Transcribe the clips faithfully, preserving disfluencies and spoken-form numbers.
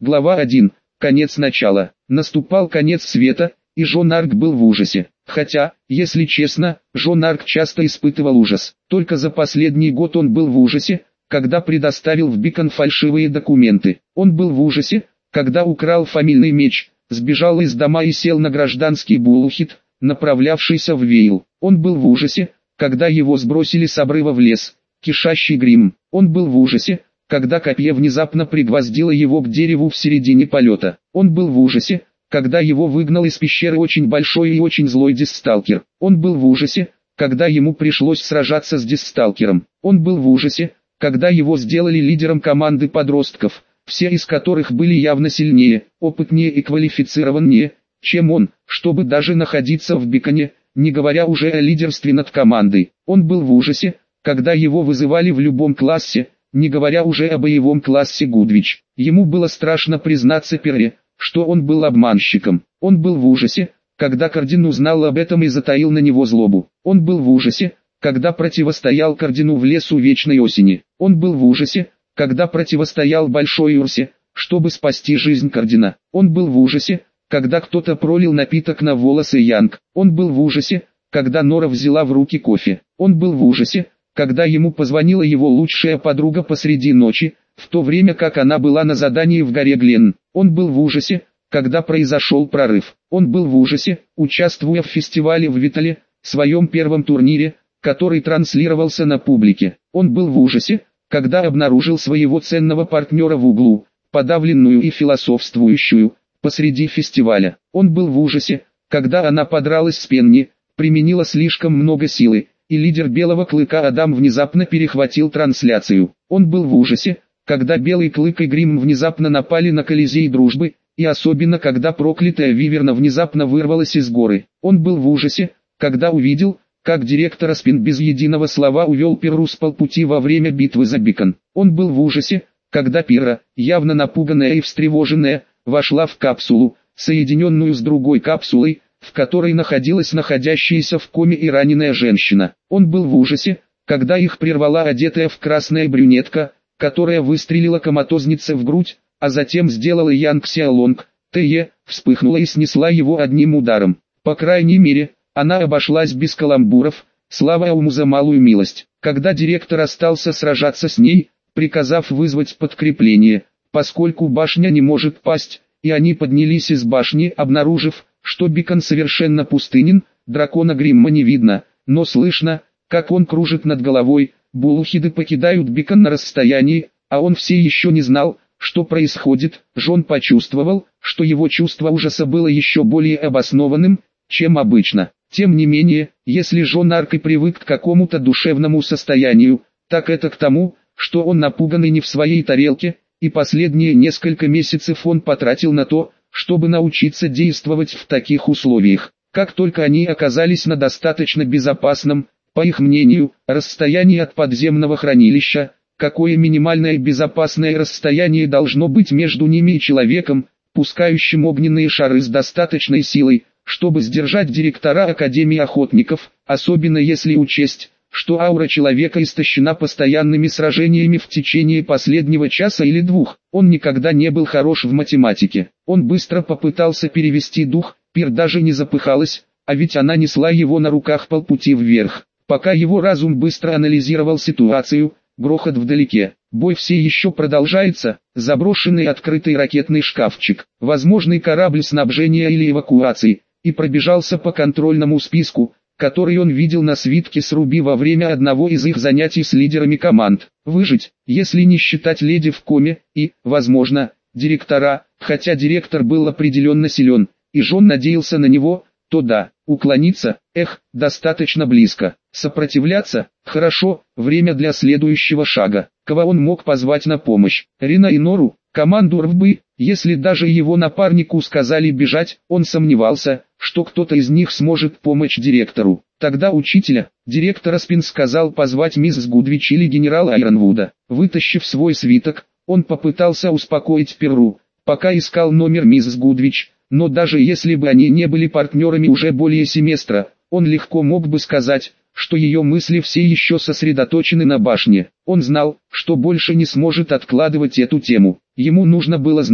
Глава один. Конец начала. Наступал конец света, и Жон Арк был в ужасе. Хотя, если честно, Жон Арк часто испытывал ужас. Только за последний год он был в ужасе, когда предоставил в Бикон фальшивые документы. Он был в ужасе, когда украл фамильный меч, сбежал из дома и сел на гражданский буллхит, направлявшийся в Вейл. Он был в ужасе, когда его сбросили с обрыва в лес, кишащий грим. Он был в ужасе, когда копье внезапно пригвоздило его к дереву в середине полета. Он был в ужасе, когда его выгнал из пещеры очень большой и очень злой диссталкер. Он был в ужасе, когда ему пришлось сражаться с диссталкером. Он был в ужасе, когда его сделали лидером команды подростков, все из которых были явно сильнее, опытнее и квалифицированнее, чем он, чтобы даже находиться в Биконе, не говоря уже о лидерстве над командой. Он был в ужасе, когда его вызывали в любом классе, не говоря уже о боевом классе Гудвич. Ему было страшно признаться Перре, что он был обманщиком. Он был в ужасе, когда Кардин узнал об этом и затаил на него злобу. Он был в ужасе, когда противостоял Кардину в лесу вечной осени. Он был в ужасе, когда противостоял Большой Урсе, чтобы спасти жизнь Кардина. Он был в ужасе, когда кто-то пролил напиток на волосы Янг. Он был в ужасе, когда Нора взяла в руки кофе. Он был в ужасе, когда ему позвонила его лучшая подруга посреди ночи, в то время как она была на задании в горе Гленн. Он был в ужасе, когда произошел прорыв. Он был в ужасе, участвуя в фестивале в Витале, своем первом турнире, который транслировался на публике. Он был в ужасе, когда обнаружил своего ценного партнера в углу, подавленную и философствующую, посреди фестиваля. Он был в ужасе, когда она подралась с Пенни, применила слишком много силы, и лидер Белого Клыка Адам внезапно перехватил трансляцию. Он был в ужасе, когда Белый Клык и Грим внезапно напали на Колизей Дружбы, и особенно когда проклятая Виверна внезапно вырвалась из горы. Он был в ужасе, когда увидел, как директор Аспин без единого слова увел Перру с полпути во время битвы за Бикон. Он был в ужасе, когда Перра, явно напуганная и встревоженная, вошла в капсулу, соединенную с другой капсулой, в которой находилась находящаяся в коме и раненая женщина. Он был в ужасе, когда их прервала одетая в красная брюнетка, которая выстрелила коматознице в грудь, а затем сделала Янг Сяолонг, Тэ, вспыхнула и снесла его одним ударом. По крайней мере, она обошлась без каламбуров, слава Ауму за малую милость. Когда директор остался сражаться с ней, приказав вызвать подкрепление, поскольку башня не может пасть, и они поднялись из башни, обнаружив, что Бикон совершенно пустынен, дракона Гримма не видно, но слышно, как он кружит над головой. Буллхиды покидают Бикон на расстоянии, а он все еще не знал, что происходит. Жон почувствовал, что его чувство ужаса было еще более обоснованным, чем обычно. Тем не менее, если Жон Арк и привык к какому-то душевному состоянию, так это к тому, что он напуган и не в своей тарелке, и последние несколько месяцев он потратил на то, чтобы научиться действовать в таких условиях. Как только они оказались на достаточно безопасном, по их мнению, расстоянии от подземного хранилища, какое минимальное безопасное расстояние должно быть между ними и человеком, пускающим огненные шары с достаточной силой, чтобы сдержать директора Академии Охотников, особенно если учесть, что аура человека истощена постоянными сражениями в течение последнего часа или двух. Он никогда не был хорош в математике. Он быстро попытался перевести дух, Пир даже не запыхалась, а ведь она несла его на руках полпути вверх. Пока его разум быстро анализировал ситуацию, грохот вдалеке. Бой все еще продолжается, заброшенный открытый ракетный шкафчик, возможный корабль снабжения или эвакуации, и пробежался по контрольному списку, который он видел на свитке с Руби во время одного из их занятий с лидерами команд. Выжить, если не считать леди в коме, и, возможно, директора, хотя директор был определенно силен, и Жон надеялся на него, то да, уклониться, эх, достаточно близко. Сопротивляться, хорошо, время для следующего шага. Кого он мог позвать на помощь? Рина и Нору, команду Рвбы. Если даже его напарнику сказали бежать, он сомневался, что кто-то из них сможет помочь директору. Тогда учителя, директора Спин сказал позвать мисс Гудвич или генерала Айронвуда. Вытащив свой свиток, он попытался успокоить Перру, пока искал номер мисс Гудвич, но даже если бы они не были партнерами уже более семестра, он легко мог бы сказать, что ее мысли все еще сосредоточены на башне. Он знал, что больше не сможет откладывать эту тему. Ему нужно было знать,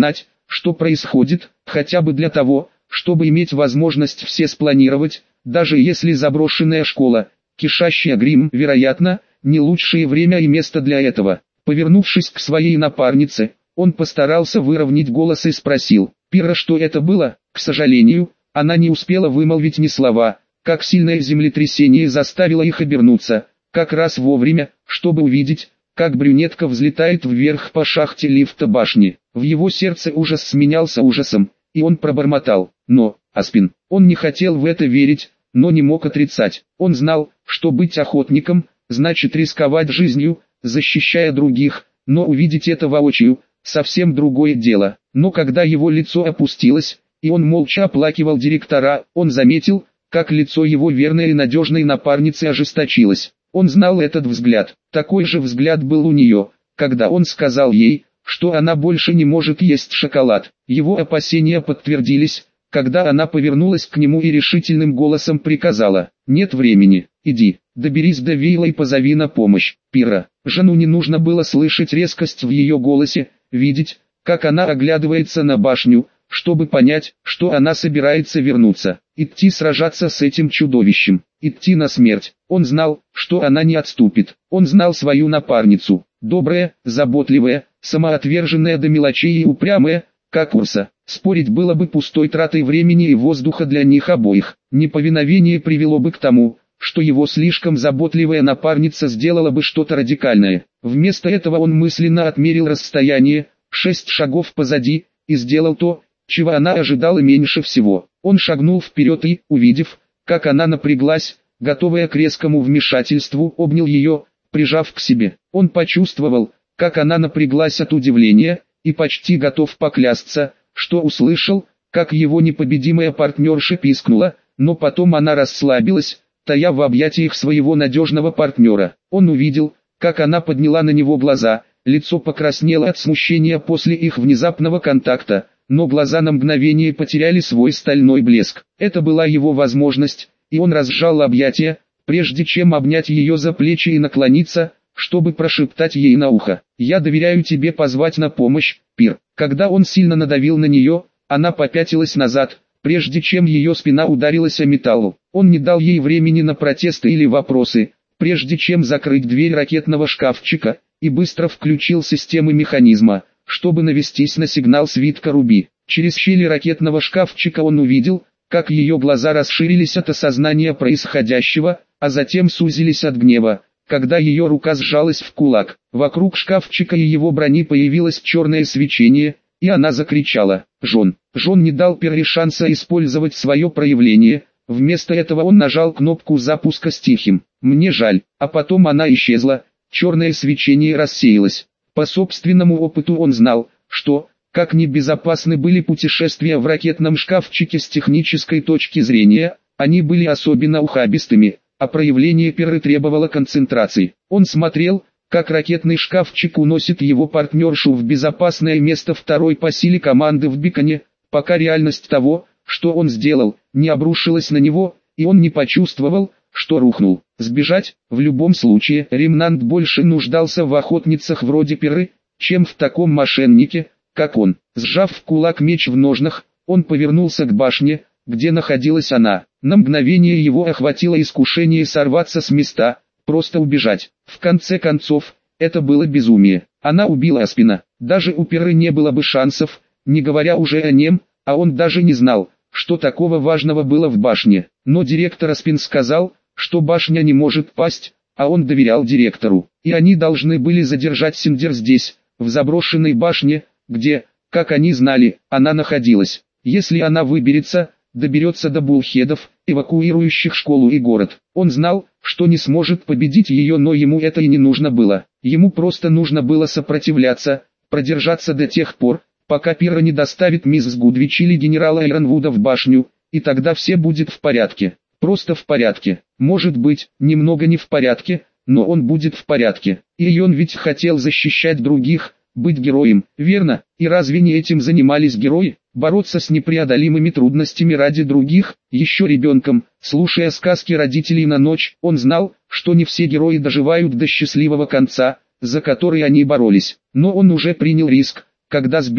что происходит, хотя бы для того, чтобы иметь возможность все спланировать, даже если заброшенная школа, кишащая грим, вероятно, не лучшее время и место для этого. Повернувшись к своей напарнице, он постарался выровнять голос и спросил: «Пира, что это было?» К сожалению, она не успела вымолвить ни слова, как сильное землетрясение заставило их обернуться, как раз вовремя, чтобы увидеть, как брюнетка взлетает вверх по шахте лифта башни. В его сердце ужас сменялся ужасом, и он пробормотал: «Но, Аспин». Он не хотел в это верить, но не мог отрицать. Он знал, что быть охотником значит рисковать жизнью, защищая других, но увидеть это воочию – совсем другое дело. Но когда его лицо опустилось, и он молча оплакивал директора, он заметил, как лицо его верной и надежной напарницы ожесточилось. Он знал этот взгляд. Такой же взгляд был у нее, когда он сказал ей, что она больше не может есть шоколад. Его опасения подтвердились, когда она повернулась к нему и решительным голосом приказала: «Нет времени, иди, доберись до Вейла и позови на помощь, Пира». Жену не нужно было слышать резкость в ее голосе, видеть, как она оглядывается на башню, чтобы понять, что она собирается вернуться, идти сражаться с этим чудовищем, идти на смерть. Он знал, что она не отступит. Он знал свою напарницу, добрая, заботливая, самоотверженная до мелочей и упрямая, как Урса. Спорить было бы пустой тратой времени и воздуха для них обоих. Неповиновение привело бы к тому, что его слишком заботливая напарница сделала бы что-то радикальное. Вместо этого он мысленно отмерил расстояние, шесть шагов позади, и сделал то, чего она ожидала меньше всего. Он шагнул вперед и, увидев, как она напряглась, готовая к резкому вмешательству, обнял ее, прижав к себе. Он почувствовал, как она напряглась от удивления, и почти готов поклясться, что услышал, как его непобедимая партнерша пискнула, но потом она расслабилась, тая в объятиях своего надежного партнера. Он увидел, как она подняла на него глаза, лицо покраснело от смущения после их внезапного контакта, но глаза на мгновение потеряли свой стальной блеск. Это была его возможность, и он разжал объятия, прежде чем обнять ее за плечи и наклониться, чтобы прошептать ей на ухо: «Я доверяю тебе позвать на помощь, Пир». Когда он сильно надавил на нее, она попятилась назад, прежде чем ее спина ударилась о металл. Он не дал ей времени на протесты или вопросы, прежде чем закрыть дверь ракетного шкафчика, и быстро включил системы механизма, чтобы навестись на сигнал свитка Руби. Через щели ракетного шкафчика он увидел, как ее глаза расширились от осознания происходящего, а затем сузились от гнева, когда ее рука сжалась в кулак. Вокруг шкафчика и его брони появилось черное свечение, и она закричала: «Жон!». Жон не дал Перри шанса использовать свое проявление, вместо этого он нажал кнопку запуска с тихим «Мне жаль», а потом она исчезла, черное свечение рассеялось. По собственному опыту он знал, что, как небезопасны были путешествия в ракетном шкафчике с технической точки зрения, они были особенно ухабистыми, а проявление Перры требовало концентрации. Он смотрел, как ракетный шкафчик уносит его партнершу в безопасное место второй по силе команды в Биконе, пока реальность того, что он сделал, не обрушилась на него, и он не почувствовал, что рухнул. Сбежать, в любом случае, Ремнант больше нуждался в охотницах вроде Перры, чем в таком мошеннике, как он. Сжав в кулак меч в ножнах, он повернулся к башне, где находилась она. На мгновение его охватило искушение сорваться с места, просто убежать. В конце концов, это было безумие. Она убила Аспина. Даже у Перры не было бы шансов, не говоря уже о нем, а он даже не знал, что такого важного было в башне. Но директор Аспин сказал, что башня не может пасть, а он доверял директору. И они должны были задержать Синдер здесь, в заброшенной башне, где, как они знали, она находилась. Если она выберется, доберется до булхедов, эвакуирующих школу и город. Он знал, что не сможет победить ее, но ему это и не нужно было. Ему просто нужно было сопротивляться, продержаться до тех пор, пока Пира не доставит миссис Гудвич или генерала Айронвуда в башню, и тогда все будет в порядке. Просто в порядке. Может быть, немного не в порядке, но он будет в порядке. И он ведь хотел защищать других, быть героем, верно? И разве не этим занимались герои? Бороться с непреодолимыми трудностями ради других? Еще ребенком, слушая сказки родителей на ночь, он знал, что не все герои доживают до счастливого конца, за который они боролись. Но он уже принял риск, когда сбежал,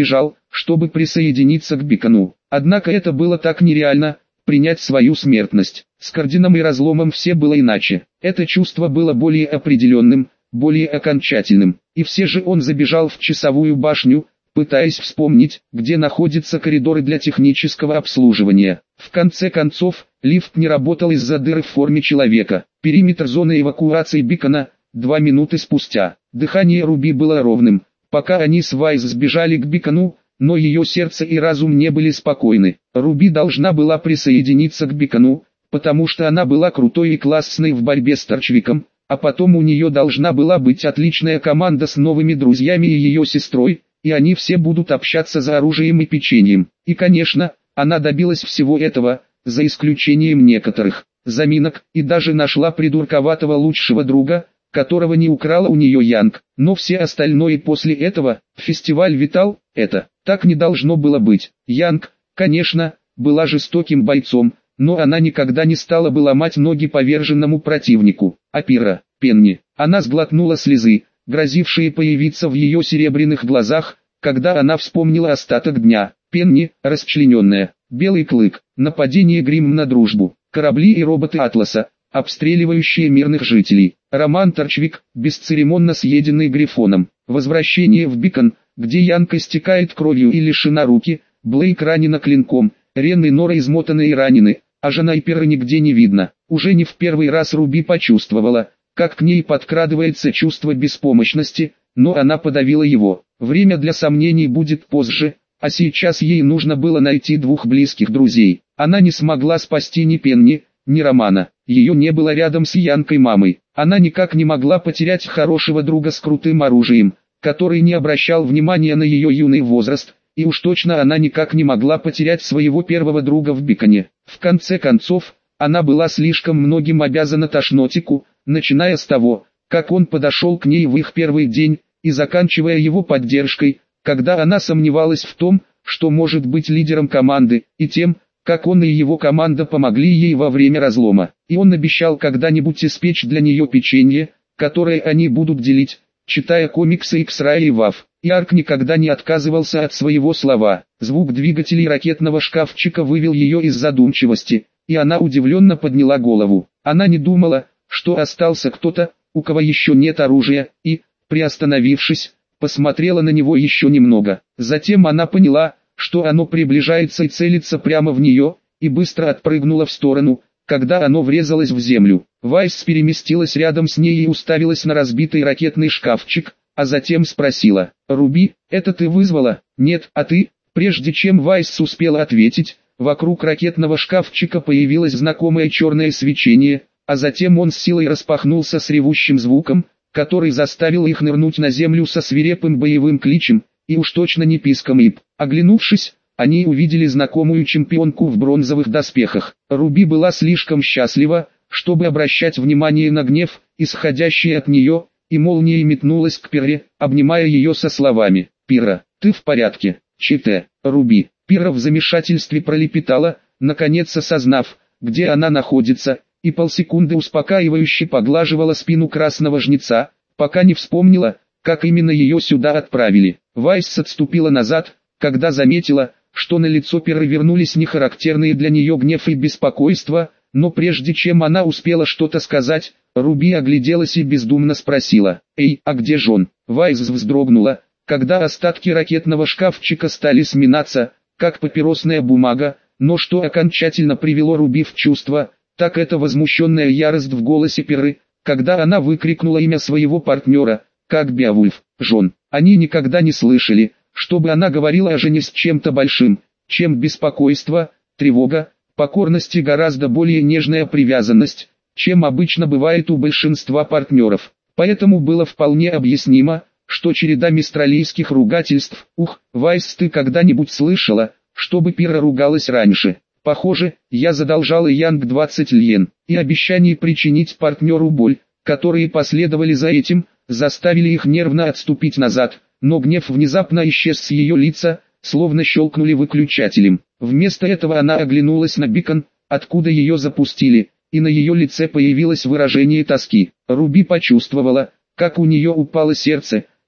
чтобы присоединиться к Бикону. Однако это было так нереально, принять свою смертность. С Кардином и Разломом все было иначе. Это чувство было более определенным, более окончательным. И все же он забежал в часовую башню, пытаясь вспомнить, где находятся коридоры для технического обслуживания. В конце концов, лифт не работал из-за дыры в форме человека. Периметр зоны эвакуации Бикона, два минуты спустя. Дыхание Руби было ровным, пока они с Вайс сбежали к Бикону, но ее сердце и разум не были спокойны. Руби должна была присоединиться к Бикону, потому что она была крутой и классной в борьбе с Торчвиком, а потом у нее должна была быть отличная команда с новыми друзьями и ее сестрой, и они все будут общаться за оружием и печеньем. И конечно, она добилась всего этого, за исключением некоторых заминок, и даже нашла придурковатого лучшего друга, которого не украла у нее Янг. Но все остальное после этого, фестиваль Витал, это, так не должно было быть. Янг, конечно, была жестоким бойцом, но она никогда не стала бы ломать ноги поверженному противнику. А Пира, Пенни, она сглотнула слезы, грозившие появиться в ее серебряных глазах, когда она вспомнила остаток дня. Пенни, расчлененная, Белый Клык, нападение Гримм на дружбу, корабли и роботы Атласа, обстреливающие мирных жителей, Роман Торчвик, бесцеремонно съеденный Грифоном, возвращение в Бикон, где Янка истекает кровью и лишена руки, Блейк ранена клинком, Рен и Нора измотаны и ранены, а жена и Пера нигде не видно. Уже не в первый раз Руби почувствовала, как к ней подкрадывается чувство беспомощности, но она подавила его. Время для сомнений будет позже, а сейчас ей нужно было найти двух близких друзей. Она не смогла спасти ни Пенни, ни Романа. Ее не было рядом с Янкой мамой. Она никак не могла потерять хорошего друга с крутым оружием, который не обращал внимания на ее юный возраст, и уж точно она никак не могла потерять своего первого друга в Биконе. В конце концов, она была слишком многим обязана Тошнотику, начиная с того, как он подошел к ней в их первый день, и заканчивая его поддержкой, когда она сомневалась в том, что может быть лидером команды, и тем, как он и его команда помогли ей во время разлома. И он обещал когда-нибудь испечь для нее печенье, которое они будут делить, читая комиксы X-Ray и вав. И Арк никогда не отказывался от своего слова. Звук двигателей ракетного шкафчика вывел ее из задумчивости, и она удивленно подняла голову. Она не думала, что остался кто-то, у кого еще нет оружия, и, приостановившись, посмотрела на него еще немного. Затем она поняла, что оно приближается и целится прямо в нее, и быстро отпрыгнула в сторону, когда оно врезалось в землю. Вайс переместилась рядом с ней и уставилась на разбитый ракетный шкафчик, а затем спросила: «Руби, это ты вызвала?» «Нет, а ты?» Прежде чем Вайс успела ответить, вокруг ракетного шкафчика появилось знакомое черное свечение, а затем он с силой распахнулся с ревущим звуком, который заставил их нырнуть на землю со свирепым боевым кличем, и уж точно не писком Ип. Оглянувшись, они увидели знакомую чемпионку в бронзовых доспехах. Руби была слишком счастлива, чтобы обращать внимание на гнев, исходящий от нее, и молнией метнулась к Пире, обнимая ее со словами: «Пира, ты в порядке?» «Чите, Руби». Пира в замешательстве пролепетала, наконец осознав, где она находится, и полсекунды успокаивающе поглаживала спину красного жнеца, пока не вспомнила, как именно ее сюда отправили. Вайс отступила назад, когда заметила, что на лицо Пиры вернулись нехарактерные для нее гнев и беспокойство, но прежде чем она успела что-то сказать, Руби огляделась и бездумно спросила: «Эй, а где Жон?» Вайс вздрогнула, когда остатки ракетного шкафчика стали сминаться, как папиросная бумага, но что окончательно привело Руби в чувство, так это возмущенная ярость в голосе Пиры, когда она выкрикнула имя своего партнера, как Беовульф, Жон. Они никогда не слышали, чтобы она говорила о жене с чем-то большим, чем беспокойство, тревога, покорность и гораздо более нежная привязанность, чем обычно бывает у большинства партнеров. Поэтому было вполне объяснимо, что череда мистралийских ругательств. «Ух, Вайс, ты когда-нибудь слышала, чтобы Пира ругалась раньше?» «Похоже, я задолжал Янг двадцать льен», и обещание причинить партнеру боль, которые последовали за этим, заставили их нервно отступить назад, но гнев внезапно исчез с ее лица, словно щелкнули выключателем. Вместо этого она оглянулась на Бикон, откуда ее запустили, и на ее лице появилось выражение тоски. Руби почувствовала, как у нее упало сердце,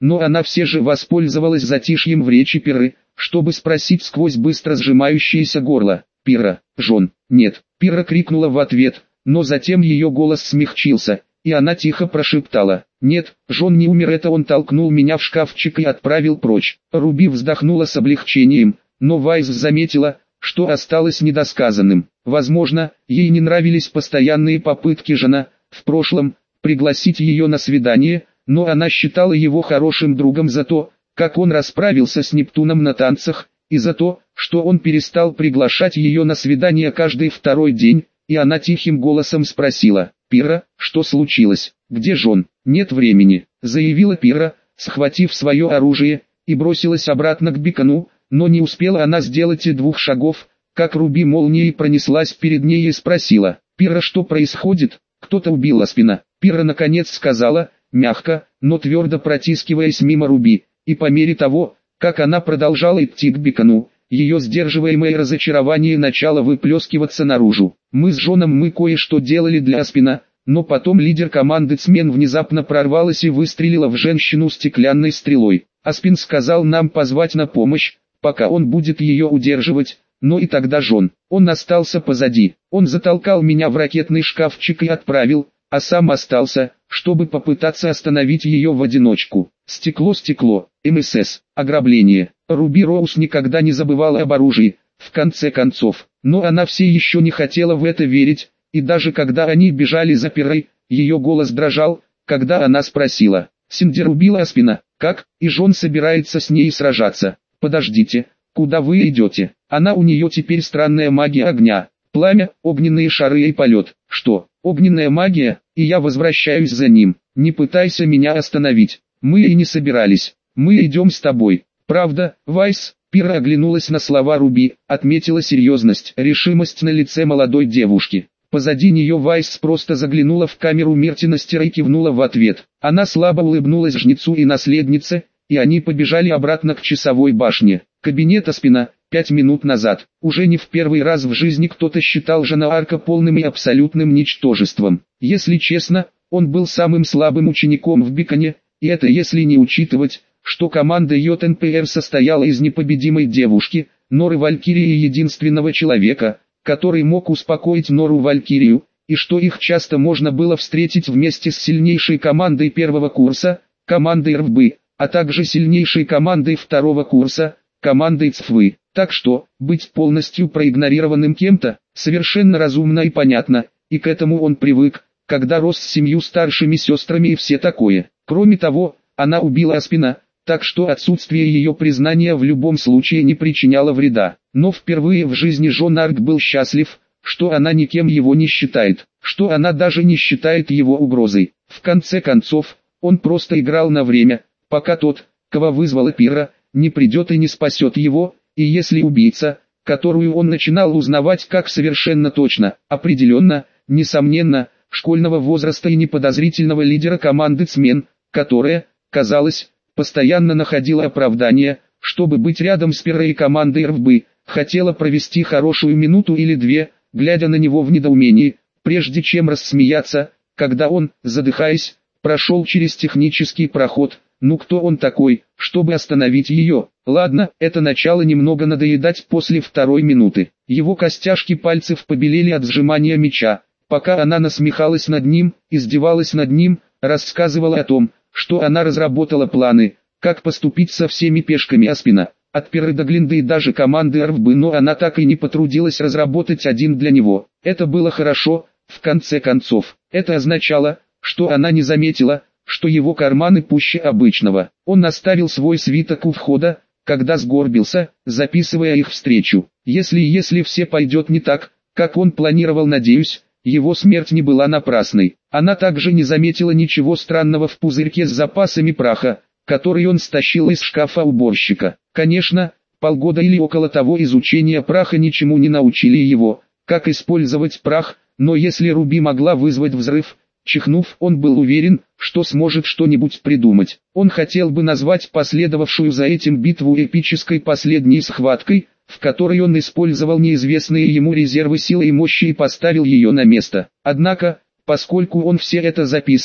но она все же воспользовалась затишьем в речи Пиры, чтобы спросить сквозь быстро сжимающееся горло: «Пира, Жон?» «Нет», Пира крикнула в ответ, но затем ее голос смягчился, и она тихо прошептала: «Нет, Жон не умер, это он толкнул меня в шкафчик и отправил прочь». Руби вздохнула с облегчением, но Вайс заметила, что осталось недосказанным. Возможно, ей не нравились постоянные попытки Жона, в прошлом, пригласить ее на свидание, но она считала его хорошим другом за то, как он расправился с Нептуном на танцах, и за то, что он перестал приглашать ее на свидание каждый второй день, и она тихим голосом спросила: «Пира, что случилось? Где Жон?» «Нет времени», — заявила Пира, схватив свое оружие, и бросилась обратно к бекону, но не успела она сделать и двух шагов, как Руби молнией пронеслась перед ней и спросила: «Пира, что происходит? Кто-то убил Аспина?» Пира наконец сказала, мягко, но твердо протискиваясь мимо Руби, и по мере того, как она продолжала идти к бекону, ее сдерживаемое разочарование начало выплескиваться наружу. «Мы с Жоном мы кое-что делали для Аспина», но потом лидер команды Цмен внезапно прорвалась и выстрелила в женщину стеклянной стрелой. Аспин сказал нам позвать на помощь, пока он будет ее удерживать, но и тогда Жон, он остался позади. Он затолкал меня в ракетный шкафчик и отправил, а сам остался, чтобы попытаться остановить ее в одиночку. Стекло, стекло, МСС, ограбление. Руби Роуз никогда не забывала об оружии, в конце концов, но она все еще не хотела в это верить, и даже когда они бежали за Пирой, ее голос дрожал, когда она спросила: «Синдер убила Аспина, как, и Жон собирается с ней сражаться?» «Подождите, куда вы идете? Она у нее теперь странная магия огня, пламя, огненные шары и полет». «Что, огненная магия, и я возвращаюсь за ним? Не пытайся меня остановить, мы и не собирались, мы идем с тобой». «Правда, Вайс?» Пира оглянулась на слова Руби, отметила серьезность, решимость на лице молодой девушки. Позади нее Вайс просто заглянула в камеру Мертинастера и кивнула в ответ. Она слабо улыбнулась жнецу и наследнице, и они побежали обратно к часовой башне. Кабинет Аспина, пять минут назад. Уже не в первый раз в жизни кто-то считал Жона Арка полным и абсолютным ничтожеством. Если честно, он был самым слабым учеником в Беконе, и это если не учитывать, что команда Йот Эн Пэ Эр состояла из непобедимой девушки, Норы Валькирии и единственного человека, который мог успокоить Нору Валькирию, и что их часто можно было встретить вместе с сильнейшей командой первого курса, командой эр вэ бэ, а также сильнейшей командой второго курса, командой ЦФВы. Так что, быть полностью проигнорированным кем-то, совершенно разумно и понятно, и к этому он привык, когда рос с семью старшими сестрами и все такое. Кроме того, она убила Аспина, так что отсутствие ее признания в любом случае не причиняло вреда. Но впервые в жизни Жон Арк был счастлив, что она никем его не считает, что она даже не считает его угрозой. В конце концов, он просто играл на время, пока тот, кого вызвала Пира, не придет и не спасет его, и если убийца, которую он начинал узнавать как совершенно точно, определенно, несомненно, школьного возраста и неподозрительного лидера команды Цмен, которая, казалось, постоянно находила оправдание, чтобы быть рядом с Пирой и командой эр вэ бэ, хотела провести хорошую минуту или две, глядя на него в недоумении, прежде чем рассмеяться, когда он, задыхаясь, прошел через технический проход. Ну кто он такой, чтобы остановить ее? Ладно, это начало немного надоедать после второй минуты. Его костяшки пальцев побелели от сжимания меча, пока она насмехалась над ним, издевалась над ним, рассказывала о том, что она разработала планы, как поступить со всеми пешками Аспина, от Пиры до Глинды и даже команды эр вэ бэ, но она так и не потрудилась разработать один для него. Это было хорошо, в конце концов. Это означало, что она не заметила, что его карманы пуще обычного. Он оставил свой свиток у входа, когда сгорбился, записывая их встречу. Если если все пойдет не так, как он планировал, надеюсь, его смерть не была напрасной. Она также не заметила ничего странного в пузырьке с запасами праха, который он стащил из шкафа уборщика. Конечно, полгода или около того изучения праха ничему не научили его, как использовать прах, но если Руби могла вызвать взрыв, чихнув, он был уверен, что сможет что-нибудь придумать. Он хотел бы назвать последовавшую за этим битву эпической последней схваткой, в которой он использовал неизвестные ему резервы силы и мощи и поставил ее на место. Однако, поскольку он все это записывал,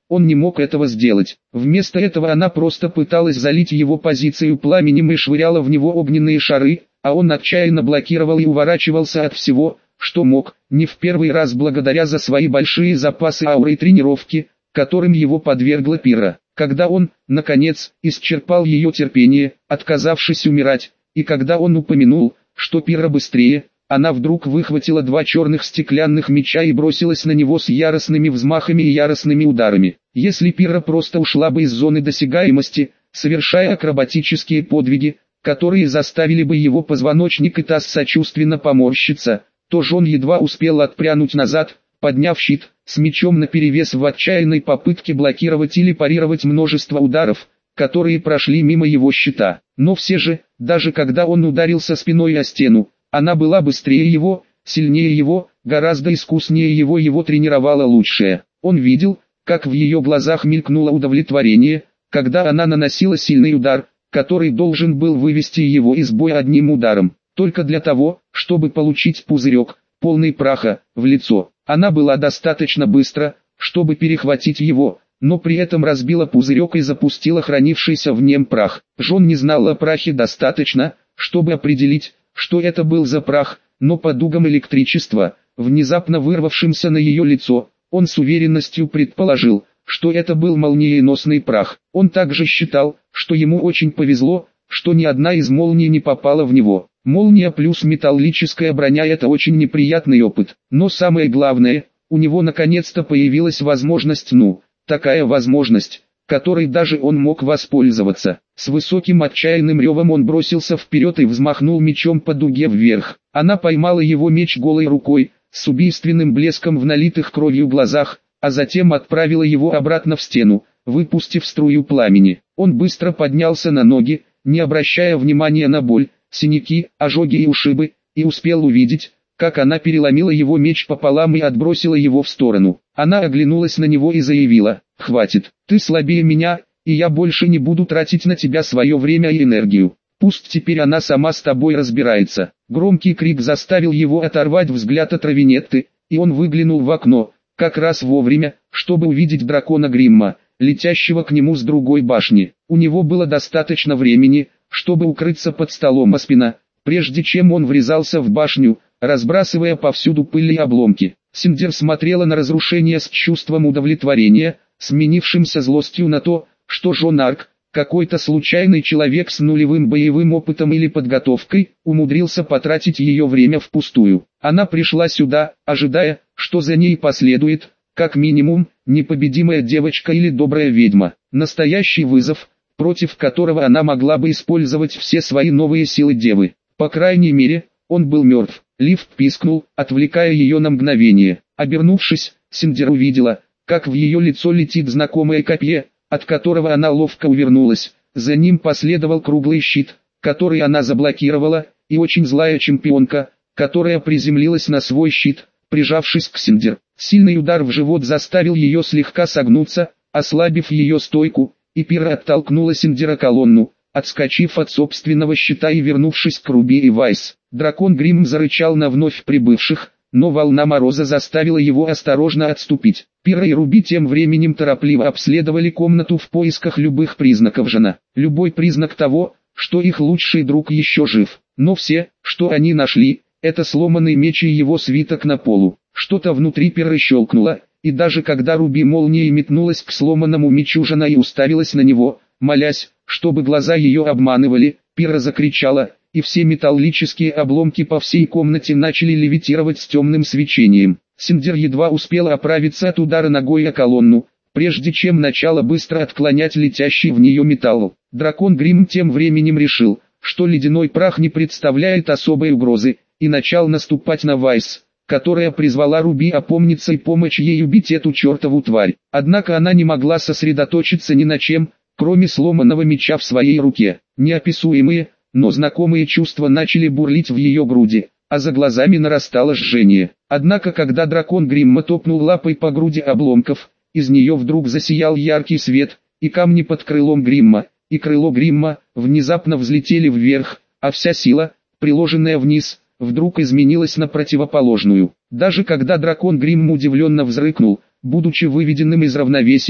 он не мог этого сделать. Вместо этого она просто пыталась залить его позицию пламенем и швыряла в него огненные шары, а он отчаянно блокировал и уворачивался от всего, что мог, не в первый раз благодаря за свои большие запасы ауры и тренировки, которым его подвергла Пирра. Когда он, наконец, исчерпал ее терпение, отказавшись умирать, и когда он упомянул, что Пирра быстрее, она вдруг выхватила два черных стеклянных меча и бросилась на него с яростными взмахами и яростными ударами. Если Пирра просто ушла бы из зоны досягаемости, совершая акробатические подвиги, которые заставили бы его позвоночник и таз сочувственно поморщиться, то Жон едва успел отпрянуть назад, подняв щит, с мечом наперевес в отчаянной попытке блокировать или парировать множество ударов, которые прошли мимо его щита. Но все же, даже когда он ударился спиной о стену, она была быстрее его, сильнее его, гораздо искуснее его, его тренировала лучшее. Он видел, как в ее глазах мелькнуло удовлетворение, когда она наносила сильный удар, который должен был вывести его из боя одним ударом, только для того, чтобы получить пузырек, полный праха, в лицо. Она была достаточно быстра, чтобы перехватить его, но при этом разбила пузырек и запустила хранившийся в нем прах. Жон не знал о прахе достаточно, чтобы определить, что это был за прах, но по дугам электричества, внезапно вырвавшимся на ее лицо, он с уверенностью предположил, что это был молниеносный прах. Он также считал, что ему очень повезло, что ни одна из молний не попала в него. Молния плюс металлическая броня — это очень неприятный опыт. Но самое главное, у него наконец-то появилась возможность, ну, такая возможность, которой даже он мог воспользоваться. С высоким отчаянным ревом он бросился вперед и взмахнул мечом по дуге вверх. Она поймала его меч голой рукой, с убийственным блеском в налитых кровью глазах, а затем отправила его обратно в стену, выпустив струю пламени. Он быстро поднялся на ноги, не обращая внимания на боль, синяки, ожоги и ушибы, и успел увидеть, как она переломила его меч пополам и отбросила его в сторону. Она оглянулась на него и заявила: «Хватит, ты слабее меня, и я больше не буду тратить на тебя свое время и энергию. Пусть теперь она сама с тобой разбирается». Громкий крик заставил его оторвать взгляд от Равинетты, и он выглянул в окно, как раз вовремя, чтобы увидеть дракона Гримма, летящего к нему с другой башни. У него было достаточно времени, чтобы укрыться под столом Аспина, прежде чем он врезался в башню, разбрасывая повсюду пыль и обломки. Синдер смотрела на разрушение с чувством удовлетворения, сменившимся злостью на то, что Жон Арк, какой-то случайный человек с нулевым боевым опытом или подготовкой, умудрился потратить ее время впустую. Она пришла сюда, ожидая, что за ней последует, как минимум, непобедимая девочка или добрая ведьма. Настоящий вызов, против которого она могла бы использовать все свои новые силы девы. По крайней мере, он был мертв. Лифт пискнул, отвлекая ее на мгновение. Обернувшись, Синдер увидела, как в ее лицо летит знакомое копье, от которого она ловко увернулась. За ним последовал круглый щит, который она заблокировала, и очень злая чемпионка, которая приземлилась на свой щит, прижавшись к Синдер. Сильный удар в живот заставил ее слегка согнуться, ослабив ее стойку, и Пирра оттолкнула Синдера колонну, отскочив от собственного щита и вернувшись к Руби и Вайс. Дракон Гримм зарычал на вновь прибывших, но волна мороза заставила его осторожно отступить. Пирра и Руби тем временем торопливо обследовали комнату в поисках любых признаков Жона. Любой признак того, что их лучший друг еще жив. Но все, что они нашли, это сломанный меч и его свиток на полу. Что-то внутри Пирры щелкнуло, и даже когда Руби молнией метнулась к сломанному мечу Жона и уставилась на него, молясь, чтобы глаза ее обманывали, Пирра закричала, и все металлические обломки по всей комнате начали левитировать с темным свечением. Синдер едва успела оправиться от удара ногой о колонну, прежде чем начала быстро отклонять летящий в нее металл. Дракон Гримм тем временем решил, что ледяной прах не представляет особой угрозы, и начал наступать на Вайс, которая призвала Руби опомниться и помочь ей убить эту чертову тварь. Однако она не могла сосредоточиться ни на чем, кроме сломанного меча в своей руке. Неописуемые, но знакомые чувства начали бурлить в ее груди, а за глазами нарастало жжение. Однако когда дракон Гримма топнул лапой по груди обломков, из нее вдруг засиял яркий свет, и камни под крылом Гримма, и крыло Гримма, внезапно взлетели вверх, а вся сила, приложенная вниз, вдруг изменилась на противоположную. Даже когда дракон Гримм удивленно взрыкнул, будучи выведенным из равновесия,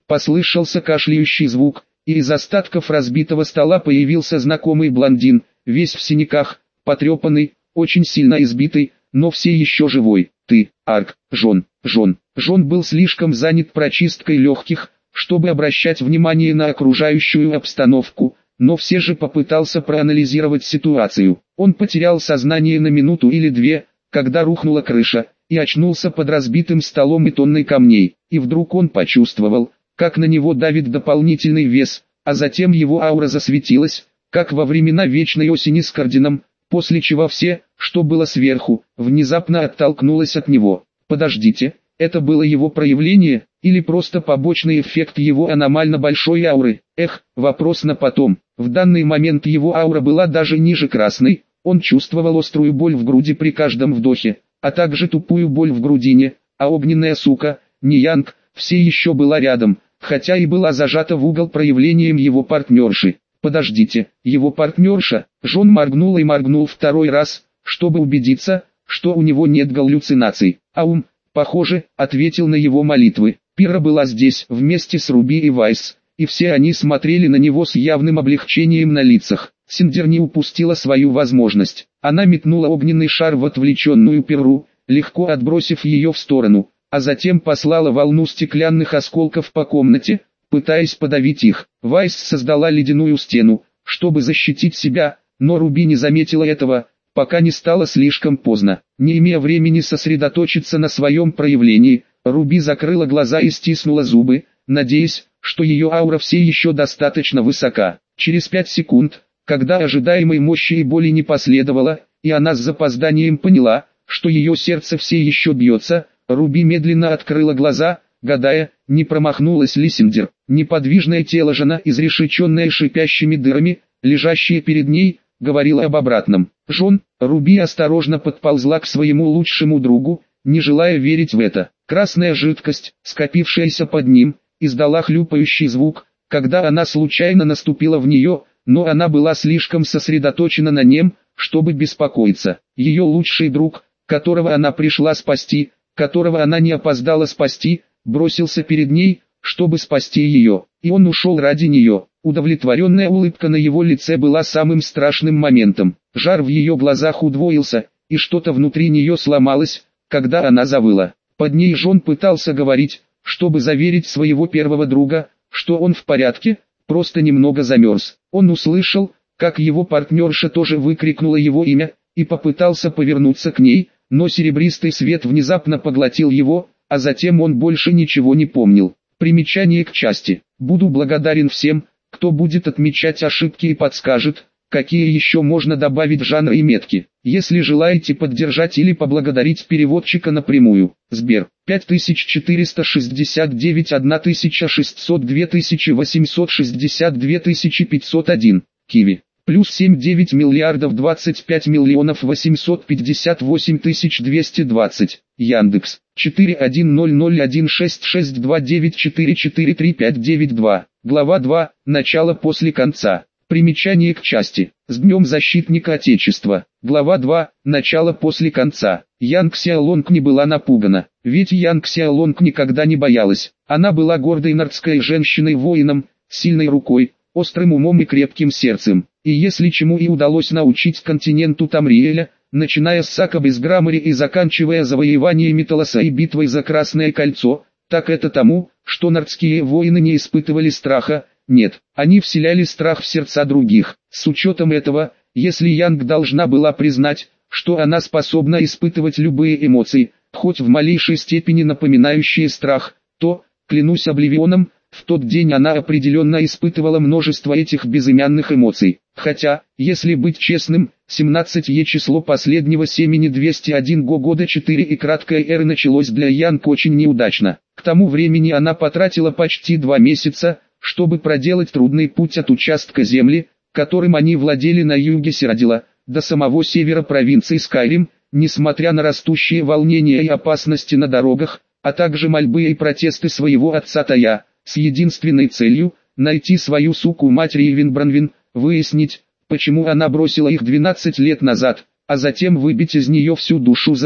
послышался кашляющий звук, и из остатков разбитого стола появился знакомый блондин, весь в синяках, потрепанный, очень сильно избитый, но все еще живой. «Ты, Арк, Джон». Джон. Джон был слишком занят прочисткой легких, чтобы обращать внимание на окружающую обстановку, но все же попытался проанализировать ситуацию. Он потерял сознание на минуту или две, когда рухнула крыша, и очнулся под разбитым столом и тонной камней, и вдруг он почувствовал, как на него давит дополнительный вес, а затем его аура засветилась, как во времена вечной осени с Кардином, после чего все, что было сверху, внезапно оттолкнулось от него. Подождите, это было его проявление, или просто побочный эффект его аномально большой ауры? Эх, вопрос на потом. В данный момент его аура была даже ниже красной, он чувствовал острую боль в груди при каждом вдохе, а также тупую боль в грудине, а огненная сука, Ниянг, все еще была рядом, хотя и была зажата в угол проявлением его партнерши. Подождите, его партнерша? Джон моргнул и моргнул второй раз, чтобы убедиться, что у него нет галлюцинаций. Аум, похоже, ответил на его молитвы. Пира была здесь, вместе с Руби и Вайс, и все они смотрели на него с явным облегчением на лицах. Синдер не упустила свою возможность. Она метнула огненный шар в отвлеченную Пиру, легко отбросив ее в сторону, а затем послала волну стеклянных осколков по комнате, пытаясь подавить их. Вайс создала ледяную стену, чтобы защитить себя, но Руби не заметила этого, пока не стало слишком поздно. Не имея времени сосредоточиться на своем проявлении, Руби закрыла глаза и стиснула зубы, надеясь, что ее аура все еще достаточно высока. Через пять секунд, когда ожидаемой мощи и боли не последовало, и она с запозданием поняла, что ее сердце все еще бьется, Руби медленно открыла глаза, гадая, не промахнулась ли Синдер. Неподвижное тело жена, изрешеченное шипящими дырами, лежащее перед ней, говорило об обратном. Джон, Руби осторожно подползла к своему лучшему другу, не желая верить в это. Красная жидкость, скопившаяся под ним, издала хлюпающий звук, когда она случайно наступила в нее, но она была слишком сосредоточена на нем, чтобы беспокоиться. Ее лучший друг, которого она пришла спасти, которого она не опоздала спасти, бросился перед ней, чтобы спасти ее, и он ушел ради нее. Удовлетворенная улыбка на его лице была самым страшным моментом. Жар в ее глазах удвоился, и что-то внутри нее сломалось, когда она завыла. Под ней Джон пытался говорить, чтобы заверить своего первого друга, что он в порядке, просто немного замерз. Он услышал, как его партнерша тоже выкрикнула его имя, и попытался повернуться к ней, но серебристый свет внезапно поглотил его, а затем он больше ничего не помнил. Примечание к части. Буду благодарен всем, кто будет отмечать ошибки и подскажет, какие еще можно добавить жанры и метки. Если желаете поддержать или поблагодарить переводчика напрямую. Сбер. пять тысяч четыреста шестьдесят девять тысяча шестьсот два тысячи восемьсот шестьдесят два тысячи пятьсот один. Киви. Плюс семь девять миллиардов двадцать пять миллионов восемьсот пятьдесят восемь тысяч двести двадцать. Яндекс. четыре один ноль ноль один шесть шесть два девять четыре четыре три пять девять два. Глава два. Начало после конца. Примечание к части. С Днем Защитника Отечества. Глава два. Начало после конца. Янг Сяолонг не была напугана, ведь Янг Сяолонг никогда не боялась. Она была гордой нордской женщиной-воином, сильной рукой, острым умом и крепким сердцем. И если чему и удалось научить континенту Тамриэля, начиная с Сакабы с Граммари и заканчивая завоеваниями Талоса и битвой за Красное Кольцо, так это тому, что нордские воины не испытывали страха. Нет, они вселяли страх в сердца других. С учетом этого, если Янг должна была признать, что она способна испытывать любые эмоции, хоть в малейшей степени напоминающие страх, то, клянусь Обливионом, в тот день она определенно испытывала множество этих безымянных эмоций. Хотя, если быть честным, семнадцать е число последнего семени двести один го года четыре и краткое R началось для Янг очень неудачно. К тому времени она потратила почти два месяца, чтобы проделать трудный путь от участка земли, которым они владели на юге Сиродила, до самого севера провинции Скайрим, несмотря на растущие волнения и опасности на дорогах, а также мольбы и протесты своего отца Тая, с единственной целью – найти свою суку-мать Ривен Бранвин, выяснить, почему она бросила их двенадцать лет назад, а затем выбить из нее всю душу за то,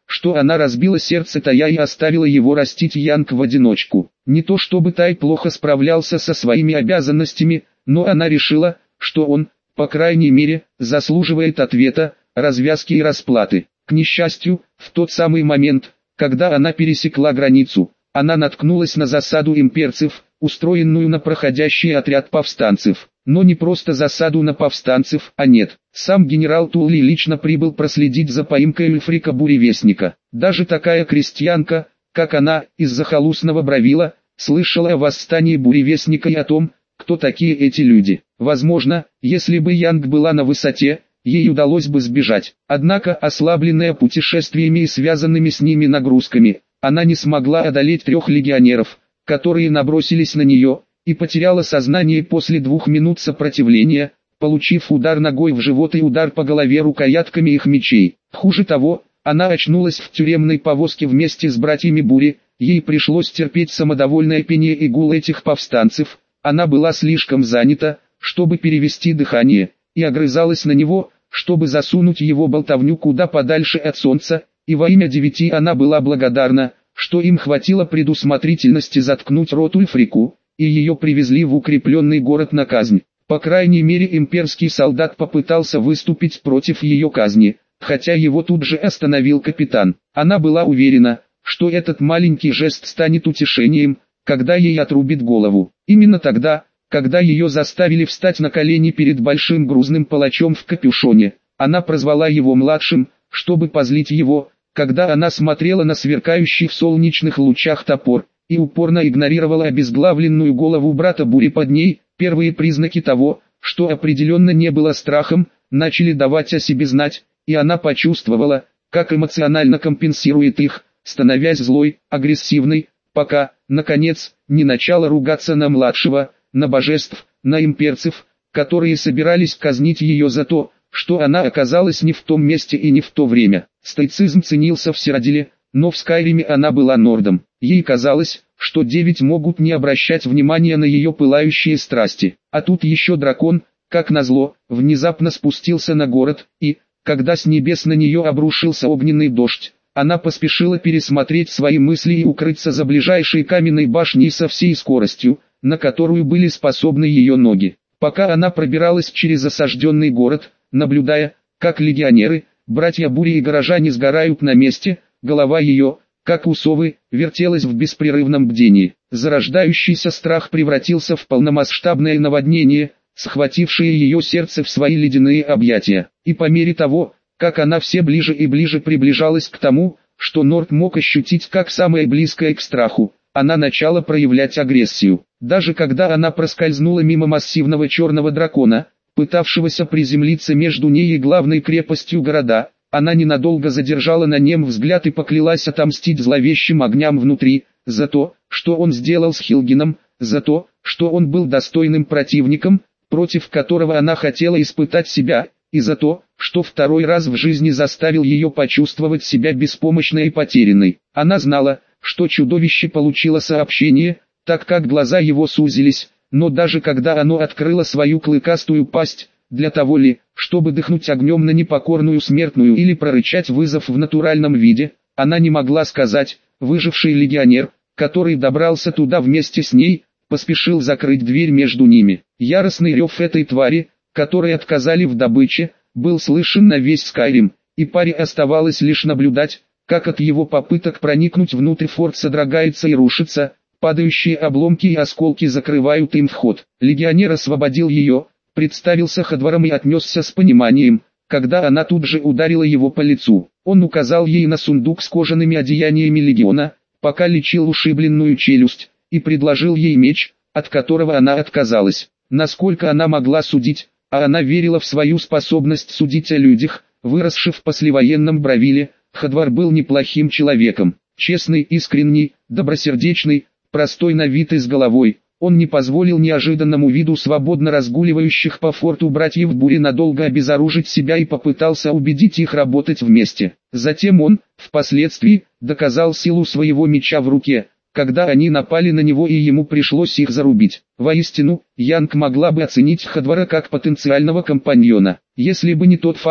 что она разбила сердце Тая и оставила его растить Янг в одиночку. Не то чтобы Тай плохо справлялся со своими обязанностями, но она решила, что он, по крайней мере, заслуживает ответа, развязки и расплаты. К несчастью, в тот самый момент, когда она пересекла границу, она наткнулась на засаду имперцев, устроенную на проходящий отряд повстанцев. Но не просто засаду на повстанцев, а нет. Сам генерал Тулли лично прибыл проследить за поимкой Эльфрика Буревестника. Даже такая крестьянка, как она, из захолустного Бравила, слышала о восстании Буревестника и о том, кто такие эти люди. Возможно, если бы Янг была на высоте, ей удалось бы сбежать. Однако, ослабленная путешествиями и связанными с ними нагрузками, она не смогла одолеть трех легионеров, которые набросились на нее, и потеряла сознание после двух минут сопротивления, получив удар ногой в живот и удар по голове рукоятками их мечей. Хуже того, она очнулась в тюремной повозке вместе с братьями Бури, ей пришлось терпеть самодовольное пение и гул этих повстанцев, она была слишком занята, чтобы перевести дыхание, и огрызалась на него, чтобы засунуть его болтовню куда подальше от солнца, и во имя девяти она была благодарна, что им хватило предусмотрительности заткнуть рот Ульфрику, и ее привезли в укрепленный город на казнь. По крайней мере, имперский солдат попытался выступить против ее казни, хотя его тут же остановил капитан. Она была уверена, что этот маленький жест станет утешением, когда ей отрубит голову. Именно тогда, когда ее заставили встать на колени перед большим грузным палачом в капюшоне, она прозвала его младшим, чтобы позлить его, когда она смотрела на сверкающий в солнечных лучах топор, и упорно игнорировала обезглавленную голову брата Бури под ней. Первые признаки того, что определенно не было страхом, начали давать о себе знать, и она почувствовала, как эмоционально компенсирует их, становясь злой, агрессивной, пока, наконец, не начала ругаться на младшего, на божеств, на имперцев, которые собирались казнить ее за то, что она оказалась не в том месте и не в то время. Стоицизм ценился в Сиродиле, но в Скайриме она была нордом. Ей казалось, что девять могут не обращать внимания на ее пылающие страсти. А тут еще дракон, как назло, внезапно спустился на город, и, когда с небес на нее обрушился огненный дождь, она поспешила пересмотреть свои мысли и укрыться за ближайшей каменной башней со всей скоростью, на которую были способны ее ноги. Пока она пробиралась через осажденный город, наблюдая, как легионеры, братья Бури и горожане сгорают на месте, голова ее, как у совы, вертелась в беспрерывном бдении. Зарождающийся страх превратился в полномасштабное наводнение, схватившее ее сердце в свои ледяные объятия. И по мере того, как она все ближе и ближе приближалась к тому, что Норд мог ощутить как самое близкое к страху, она начала проявлять агрессию. Даже когда она проскользнула мимо массивного черного дракона, пытавшегося приземлиться между ней и главной крепостью города, она ненадолго задержала на нем взгляд и поклялась отомстить зловещим огням внутри, за то, что он сделал с Хилгином, за то, что он был достойным противником, против которого она хотела испытать себя, и за то, что второй раз в жизни заставил ее почувствовать себя беспомощной и потерянной. Она знала, что чудовище получило сообщение, так как глаза его сузились, но даже когда оно открыло свою клыкастую пасть, для того ли, чтобы дыхнуть огнем на непокорную смертную или прорычать вызов в натуральном виде, она не могла сказать. Выживший легионер, который добрался туда вместе с ней, поспешил закрыть дверь между ними. Яростный рев этой твари, которой отказали в добыче, был слышен на весь Скайрим, и паре оставалось лишь наблюдать, как от его попыток проникнуть внутрь форт содрогается и рушится, падающие обломки и осколки закрывают им вход. Легионер освободил ее, представился Ходваром и отнесся с пониманием, когда она тут же ударила его по лицу. Он указал ей на сундук с кожаными одеяниями легиона, пока лечил ушибленную челюсть, и предложил ей меч, от которого она отказалась. Насколько она могла судить, а она верила в свою способность судить о людях, выросший в послевоенном Бравиле, Ходвар был неплохим человеком, честный, искренний, добросердечный, простой на вид и с головой. Он не позволил неожиданному виду свободно разгуливающих по форту братьев Бури надолго обезоружить себя и попытался убедить их работать вместе. Затем он, впоследствии, доказал силу своего меча в руке, когда они напали на него и ему пришлось их зарубить. Воистину, Янг могла бы оценить Ходвара как потенциального компаньона, если бы не тот факт,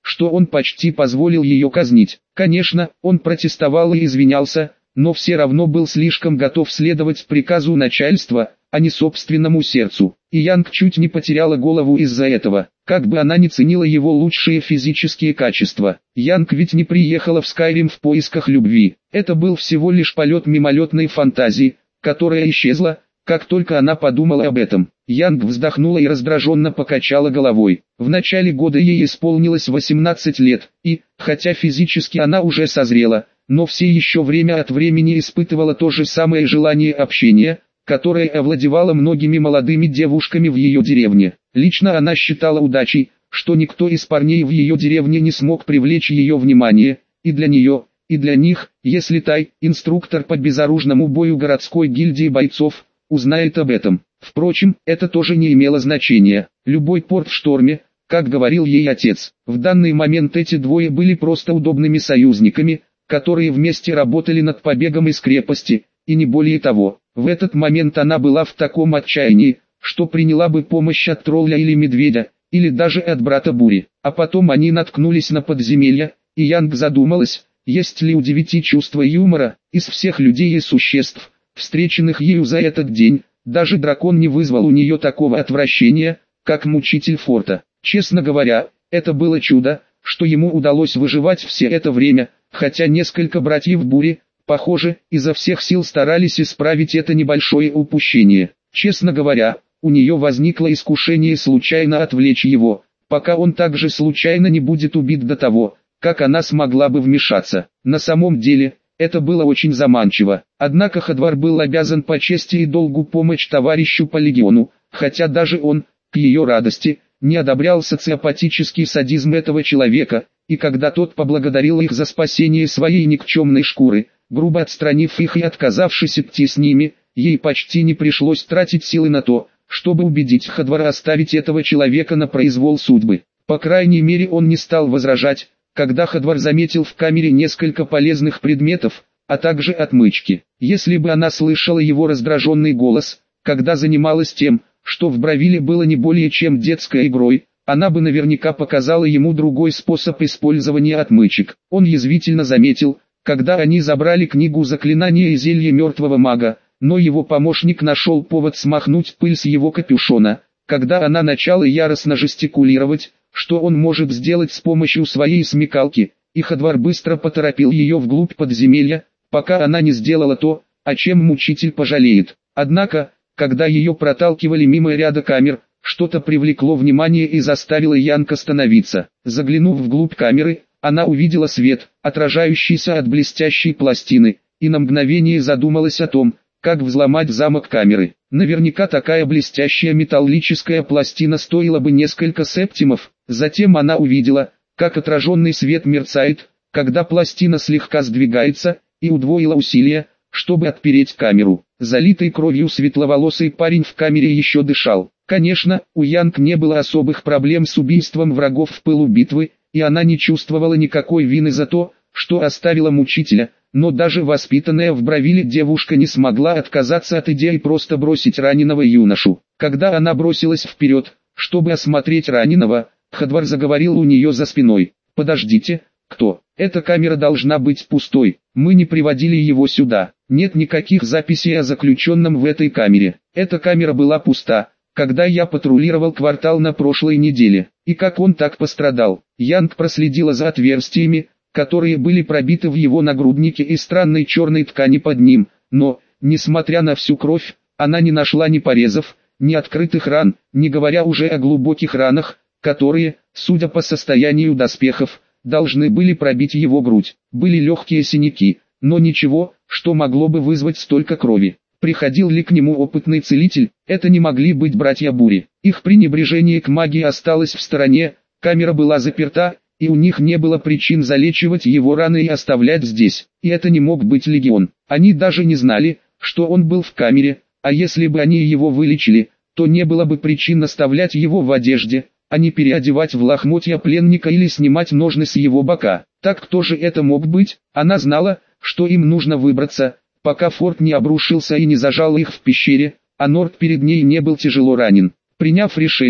что он почти позволил ее казнить. Конечно, он протестовал и извинялся, но все равно был слишком готов следовать приказу начальства, а не собственному сердцу. И Янг чуть не потеряла голову из-за этого, как бы она ни ценила его лучшие физические качества. Янг ведь не приехала в Скайрим в поисках любви. Это был всего лишь полет мимолетной фантазии, которая исчезла, как только она подумала об этом. Янг вздохнула и раздраженно покачала головой. В начале года ей исполнилось восемнадцать лет, и, хотя физически она уже созрела, но все еще время от времени испытывала то же самое желание общения, которое овладевало многими молодыми девушками в ее деревне. Лично она считала удачей, что никто из парней в ее деревне не смог привлечь ее внимание, и для нее, и для них, если Тай, инструктор по безоружному бою городской гильдии бойцов, узнает об этом. Впрочем, это тоже не имело значения. Любой порт в шторме, как говорил ей отец. В данный момент эти двое были просто удобными союзниками, которые вместе работали над побегом из крепости, и не более того. В этот момент она была в таком отчаянии, что приняла бы помощь от тролля или медведя, или даже от брата Бури. А потом они наткнулись на подземелье, и Янг задумалась, есть ли у девяти чувство юмора. Из всех людей и существ, встреченных ею за этот день, даже дракон не вызвал у нее такого отвращения, как мучитель форта. Честно говоря, это было чудо, что ему удалось выживать все это время, хотя несколько братьев Бури, похоже, изо всех сил старались исправить это небольшое упущение. Честно говоря, у нее возникло искушение случайно отвлечь его, пока он также случайно не будет убит до того, как она смогла бы вмешаться. На самом деле, это было очень заманчиво. Однако Ходвар был обязан по чести и долгу помочь товарищу по легиону, хотя даже он, к ее радости, не одобрял социопатический садизм этого человека, и когда тот поблагодарил их за спасение своей никчемной шкуры, грубо отстранив их и отказавшись идти с ними, ей почти не пришлось тратить силы на то, чтобы убедить Ходвара оставить этого человека на произвол судьбы. По крайней мере, он не стал возражать, когда Ходвар заметил в камере несколько полезных предметов, а также отмычки. Если бы она слышала его раздраженный голос, когда занималась тем, что в Бравиле было не более чем детской игрой, она бы наверняка показала ему другой способ использования отмычек. Он язвительно заметил, когда они забрали книгу заклинания и зелье мертвого мага, но его помощник нашел повод смахнуть пыль с его капюшона, когда она начала яростно жестикулировать, что он может сделать с помощью своей смекалки, и Ходвар быстро поторопил ее вглубь подземелья, пока она не сделала то, о чем мучитель пожалеет. Однако, когда ее проталкивали мимо ряда камер, что-то привлекло внимание и заставило Янг остановиться. Заглянув вглубь камеры, она увидела свет, отражающийся от блестящей пластины, и на мгновение задумалась о том, как взломать замок камеры. Наверняка такая блестящая металлическая пластина стоила бы несколько септимов. Затем она увидела, как отраженный свет мерцает, когда пластина слегка сдвигается, и удвоила усилия, чтобы отпереть камеру. Залитый кровью светловолосый парень в камере еще дышал. Конечно, у Янг не было особых проблем с убийством врагов в пылу битвы, и она не чувствовала никакой вины за то, что оставила мучителя, но даже воспитанная в Бравиле девушка не смогла отказаться от идеи просто бросить раненого юношу. Когда она бросилась вперед, чтобы осмотреть раненого, Ходвар заговорил у нее за спиной. «Подождите, кто? Эта камера должна быть пустой, мы не приводили его сюда, нет никаких записей о заключенном в этой камере. Эта камера была пуста, когда я патрулировал квартал на прошлой неделе. И как он так пострадал?» Янг проследила за отверстиями, которые были пробиты в его нагруднике и странной черной ткани под ним, но, несмотря на всю кровь, она не нашла ни порезов, ни открытых ран, не говоря уже о глубоких ранах, которые, судя по состоянию доспехов, должны были пробить его грудь. Были легкие синяки, но ничего, что могло бы вызвать столько крови. Приходил ли к нему опытный целитель? Это не могли быть братья Бури. Их пренебрежение к магии осталось в стороне, камера была заперта, и у них не было причин залечивать его раны и оставлять здесь. И это не мог быть легион. Они даже не знали, что он был в камере, а если бы они его вылечили, то не было бы причин оставлять его в одежде, а не переодевать в лохмотья пленника или снимать ножны с его бока. Так кто же это мог быть? Она знала, что им нужно выбраться, пока форт не обрушился и не зажал их в пещере, а Норд перед ней не был тяжело ранен. Приняв решение,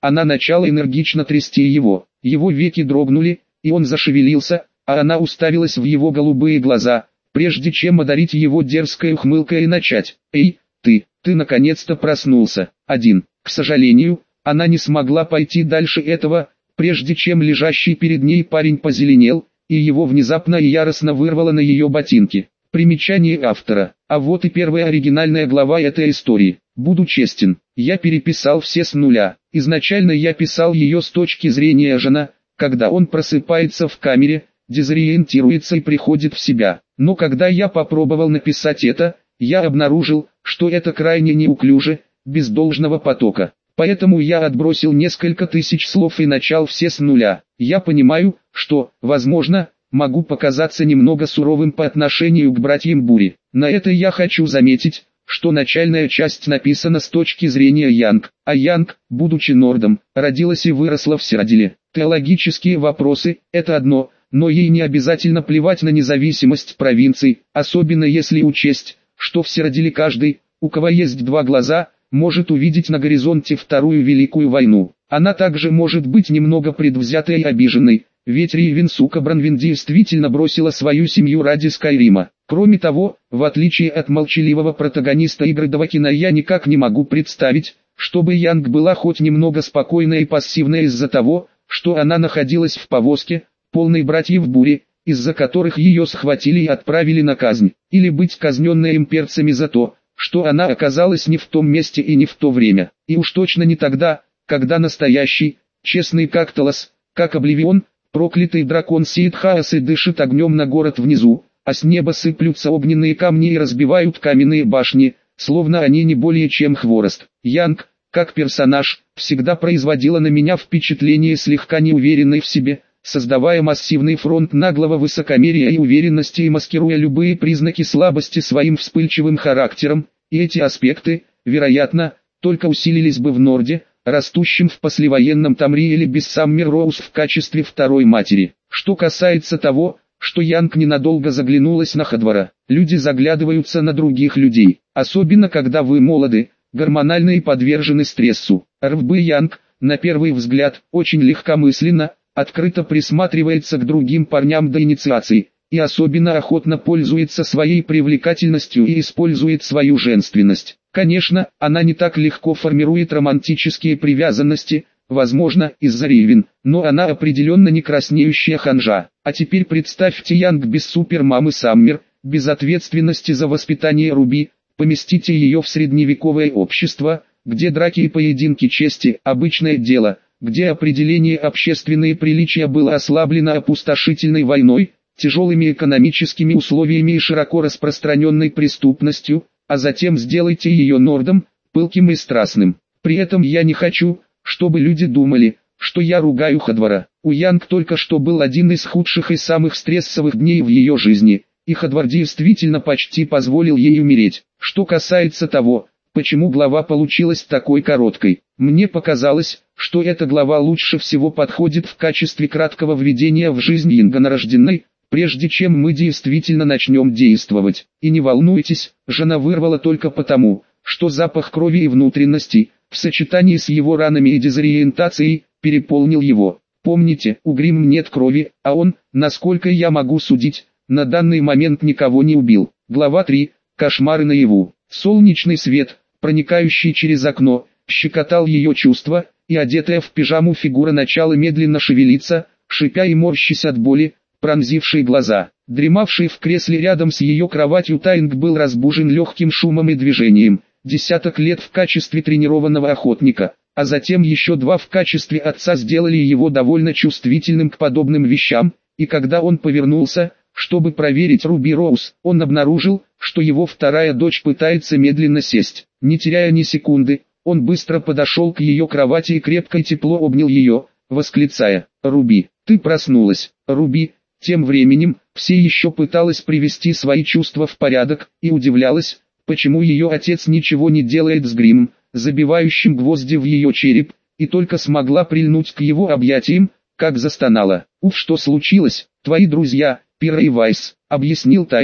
Она начала энергично трясти его. Его веки дрогнули, и он зашевелился, а она уставилась в его голубые глаза, прежде чем одарить его дерзкой ухмылкой и начать. «Эй, ты, ты наконец-то проснулся, один». К сожалению, она не смогла пойти дальше этого, прежде чем лежащий перед ней парень позеленел, и его внезапно и яростно вырвало на ее ботинки. Примечание автора. А вот и первая оригинальная глава этой истории. Буду честен, я переписал все с нуля. Изначально я писал ее с точки зрения Жана, когда он просыпается в камере, дезориентируется и приходит в себя. Но когда я попробовал написать это, я обнаружил, что это крайне неуклюже, без должного потока. Поэтому я отбросил несколько тысяч слов и начал все с нуля. Я понимаю, что, возможно, могу показаться немного суровым по отношению к братьям Бури. На это я хочу заметить, что начальная часть написана с точки зрения Янг, а Янг, будучи нордом, родилась и выросла в Сираделе. Теологические вопросы – это одно, но ей не обязательно плевать на независимость провинций, особенно если учесть, что в Сираделе каждый, у кого есть два глаза, может увидеть на горизонте Вторую Великую войну. Она также может быть немного предвзятой и обиженной, ведь Ривенсука Бранвин действительно бросила свою семью ради Скайрима. Кроме того, в отличие от молчаливого протагониста игры Довакина, я никак не могу представить, чтобы Янг была хоть немного спокойна и пассивна из-за того, что она находилась в повозке, полной братьев Бури, из-за которых ее схватили и отправили на казнь, или быть казненной имперцами за то, что она оказалась не в том месте и не в то время, и уж точно не тогда, когда настоящий, честный как Талос, как Обливион, проклятый дракон сеет хаос и дышит огнем на город внизу, а с неба сыплются огненные камни и разбивают каменные башни, словно они не более чем хворост. Янг, как персонаж, всегда производила на меня впечатление слегка неуверенной в себе, создавая массивный фронт наглого высокомерия и уверенности и маскируя любые признаки слабости своим вспыльчивым характером, и эти аспекты, вероятно, только усилились бы в Норде, растущем в послевоенном Тамриэле без Саммер Роуз в качестве второй матери. Что касается того, что Янг ненадолго заглянулась на Хадвара, люди заглядываются на других людей, особенно когда вы молоды, гормонально и подвержены стрессу. Рвбы Янг, на первый взгляд, очень легкомысленно, открыто присматривается к другим парням до инициации, и особенно охотно пользуется своей привлекательностью и использует свою женственность. Конечно, она не так легко формирует романтические привязанности, возможно, из-за Ривен, но она определенно не краснеющая ханжа. А теперь представьте Янг без супермамы Саммер, без ответственности за воспитание Руби, поместите ее в средневековое общество, где драки и поединки чести – обычное дело, где определение общественные приличия было ослаблено опустошительной войной, тяжелыми экономическими условиями и широко распространенной преступностью, а затем сделайте ее нордом, пылким и страстным. При этом я не хочу, чтобы люди думали, что я ругаю Хадвара. У Янг только что был один из худших и самых стрессовых дней в ее жизни, и Хадвар действительно почти позволил ей умереть. Что касается того, почему глава получилась такой короткой, мне показалось, что эта глава лучше всего подходит в качестве краткого введения в жизнь Янганорожденной, прежде чем мы действительно начнем действовать. И не волнуйтесь, жена вырвала только потому, что запах крови и внутренностей, в сочетании с его ранами и дезориентацией, переполнил его. Помните, у Гримм нет крови, а он, насколько я могу судить, на данный момент никого не убил. Глава три. Кошмары наяву. Солнечный свет, проникающий через окно, щекотал ее чувства, и одетая в пижаму фигура начала медленно шевелиться, шипя и морщась от боли, пронзившей глаза. Дремавший в кресле рядом с ее кроватью Тайнг был разбужен легким шумом и движением. Десяток лет в качестве тренированного охотника, а затем еще два в качестве отца сделали его довольно чувствительным к подобным вещам, и когда он повернулся, чтобы проверить Руби Роуз, он обнаружил, что его вторая дочь пытается медленно сесть. Не теряя ни секунды, он быстро подошел к ее кровати и крепко и тепло обнял ее, восклицая: «Руби, ты проснулась». Руби, тем временем, все еще пыталась привести свои чувства в порядок, и удивлялась, почему ее отец ничего не делает с Гримм, забивающим гвозди в ее череп, и только смогла прильнуть к его объятиям, как застонала. «Уф, что случилось, твои друзья, Пира и Вайс», — объяснил Тайнг,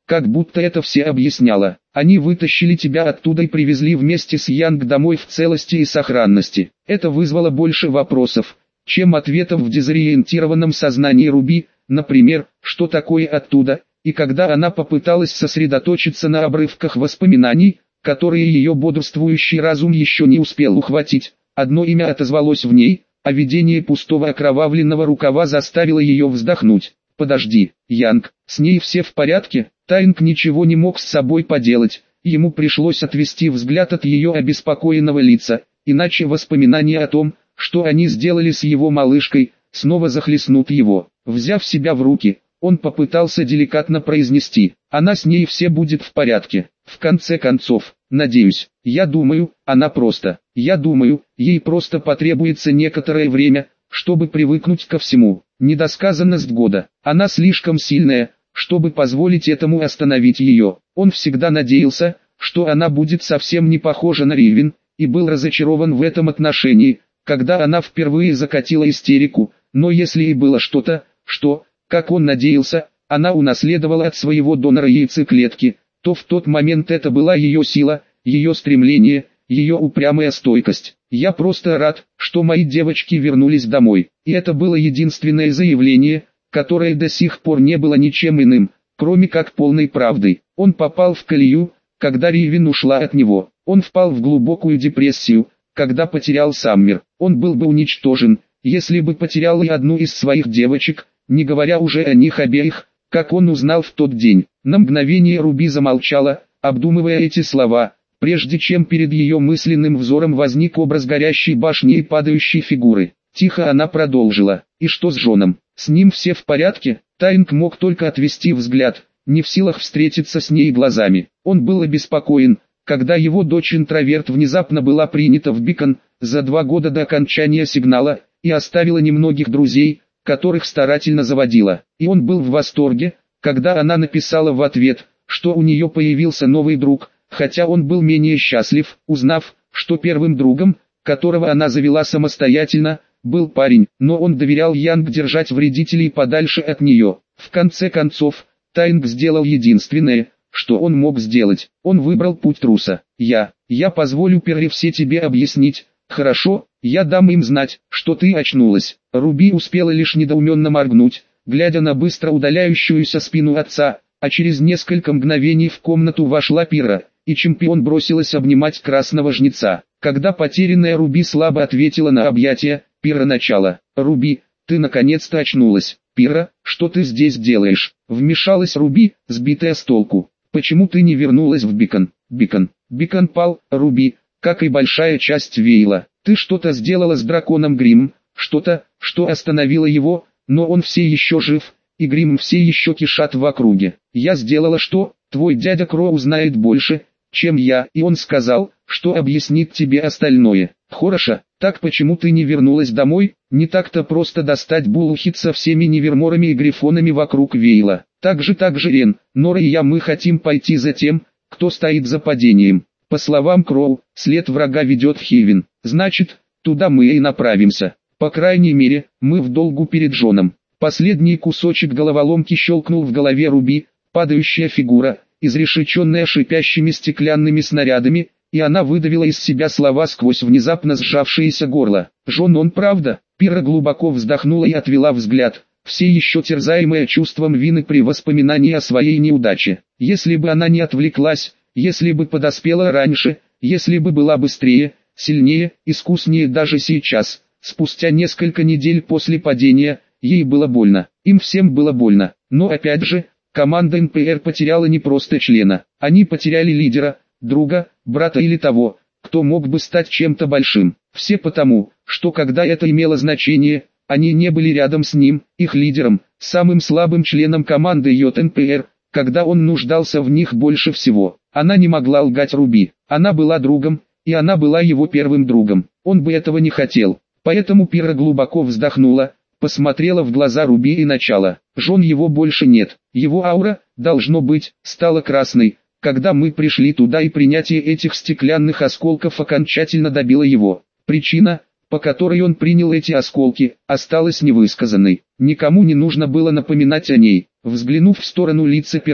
как будто это все объясняло. Они вытащили тебя оттуда и привезли вместе с Янг домой в целости и сохранности. Это вызвало больше вопросов, чем ответов в дезориентированном сознании Руби, например, что такое оттуда, и когда она попыталась сосредоточиться на обрывках воспоминаний, которые ее бодрствующий разум еще не успел ухватить, одно имя отозвалось в ней, а видение пустого окровавленного рукава заставило ее вздохнуть. «Подожди, Янг, с ней все в порядке?» Тайнг ничего не мог с собой поделать, ему пришлось отвести взгляд от ее обеспокоенного лица, иначе воспоминания о том, что они сделали с его малышкой, снова захлестнут его. Взяв себя в руки, он попытался деликатно произнести: «Она с ней все будет в порядке. В конце концов, надеюсь, я думаю, она просто, я думаю, ей просто потребуется некоторое время, чтобы привыкнуть ко всему. Недосказанность года, она слишком сильная, чтобы позволить этому остановить ее». Он всегда надеялся, что она будет совсем не похожа на Ривен, и был разочарован в этом отношении, когда она впервые закатила истерику, но если и было что-то, что, как он надеялся, она унаследовала от своего донора яйцеклетки, то в тот момент это была ее сила, ее стремление, ее упрямая стойкость. «Я просто рад, что мои девочки вернулись домой», и это было единственное заявление, которое до сих пор не было ничем иным, кроме как полной правдой. Он попал в колею, когда Ривен ушла от него. Он впал в глубокую депрессию, когда потерял Саммер. Он был бы уничтожен, если бы потерял и одну из своих девочек, не говоря уже о них обеих, как он узнал в тот день. На мгновение Руби замолчала, обдумывая эти слова, прежде чем перед ее мысленным взором возник образ горящей башни и падающей фигуры. Тихо она продолжила: «И что с Джоном? С ним все в порядке?» Тайнг мог только отвести взгляд, не в силах встретиться с ней глазами. Он был обеспокоен, когда его дочь-интроверт внезапно была принята в Бикон, за два года до окончания сигнала, и оставила немногих друзей, которых старательно заводила. И он был в восторге, когда она написала в ответ, что у нее появился новый друг, хотя он был менее счастлив, узнав, что первым другом, которого она завела самостоятельно, был парень, но он доверял Янг держать вредителей подальше от нее. В конце концов, Тайнг сделал единственное, что он мог сделать. Он выбрал путь труса. «Я, я позволю Перри все тебе объяснить, хорошо? Я дам им знать, что ты очнулась». Руби успела лишь недоуменно моргнуть, глядя на быстро удаляющуюся спину отца, а через несколько мгновений в комнату вошла Пира, и чемпион бросилась обнимать красного жнеца. Когда потерянная Руби слабо ответила на объятия, Пира начала: «Руби, ты наконец-то очнулась». «Пира, что ты здесь делаешь?» Вмешалась Руби, сбитая с толку. «Почему ты не вернулась в Бикон?» «Бикон, Бикон пал, Руби, как и большая часть Вейла. Ты что-то сделала с драконом Гримм, что-то, что остановило его, но он все еще жив, и Гримм все еще кишат в округе. Я сделала что? Твой дядя Кроу знает больше, чем я, и он сказал, что объяснит тебе остальное. Хорошо, так почему ты не вернулась домой? Не так-то просто достать Булухит со всеми неверморами и грифонами вокруг Вейла. Так же так же Рен, Нора и я мы хотим пойти за тем, кто стоит за падением. По словам Кроу, след врага ведет в Хивен. Значит, туда мы и направимся. По крайней мере, мы в долгу перед Джоном». Последний кусочек головоломки щелкнул в голове Руби, падающая фигура, изрешеченная шипящими стеклянными снарядами, и она выдавила из себя слова сквозь внезапно сжавшееся горло. «Джон, он правда?» Пира глубоко вздохнула и отвела взгляд, все еще терзаемая чувством вины при воспоминании о своей неудаче. Если бы она не отвлеклась, если бы подоспела раньше, если бы была быстрее, сильнее, искуснее даже сейчас, спустя несколько недель после падения, ей было больно, им всем было больно. Но опять же, команда эн пэ эр потеряла не просто члена, они потеряли лидера, друга, брата или того, кто мог бы стать чем-то большим. Все потому, что когда это имело значение, они не были рядом с ним, их лидером, самым слабым членом команды йот эн пэ эр, когда он нуждался в них больше всего. Она не могла лгать Руби, она была другом, и она была его первым другом. Он бы этого не хотел, поэтому Пира глубоко вздохнула, посмотрела в глаза Руби и начала: «Джон, его больше нет, его аура, должно быть, стала красной, когда мы пришли туда, и принятие этих стеклянных осколков окончательно добило его. Причина, по которой он принял эти осколки, осталась невысказанной. Никому не нужно было напоминать о ней». Взглянув в сторону лица Пиры,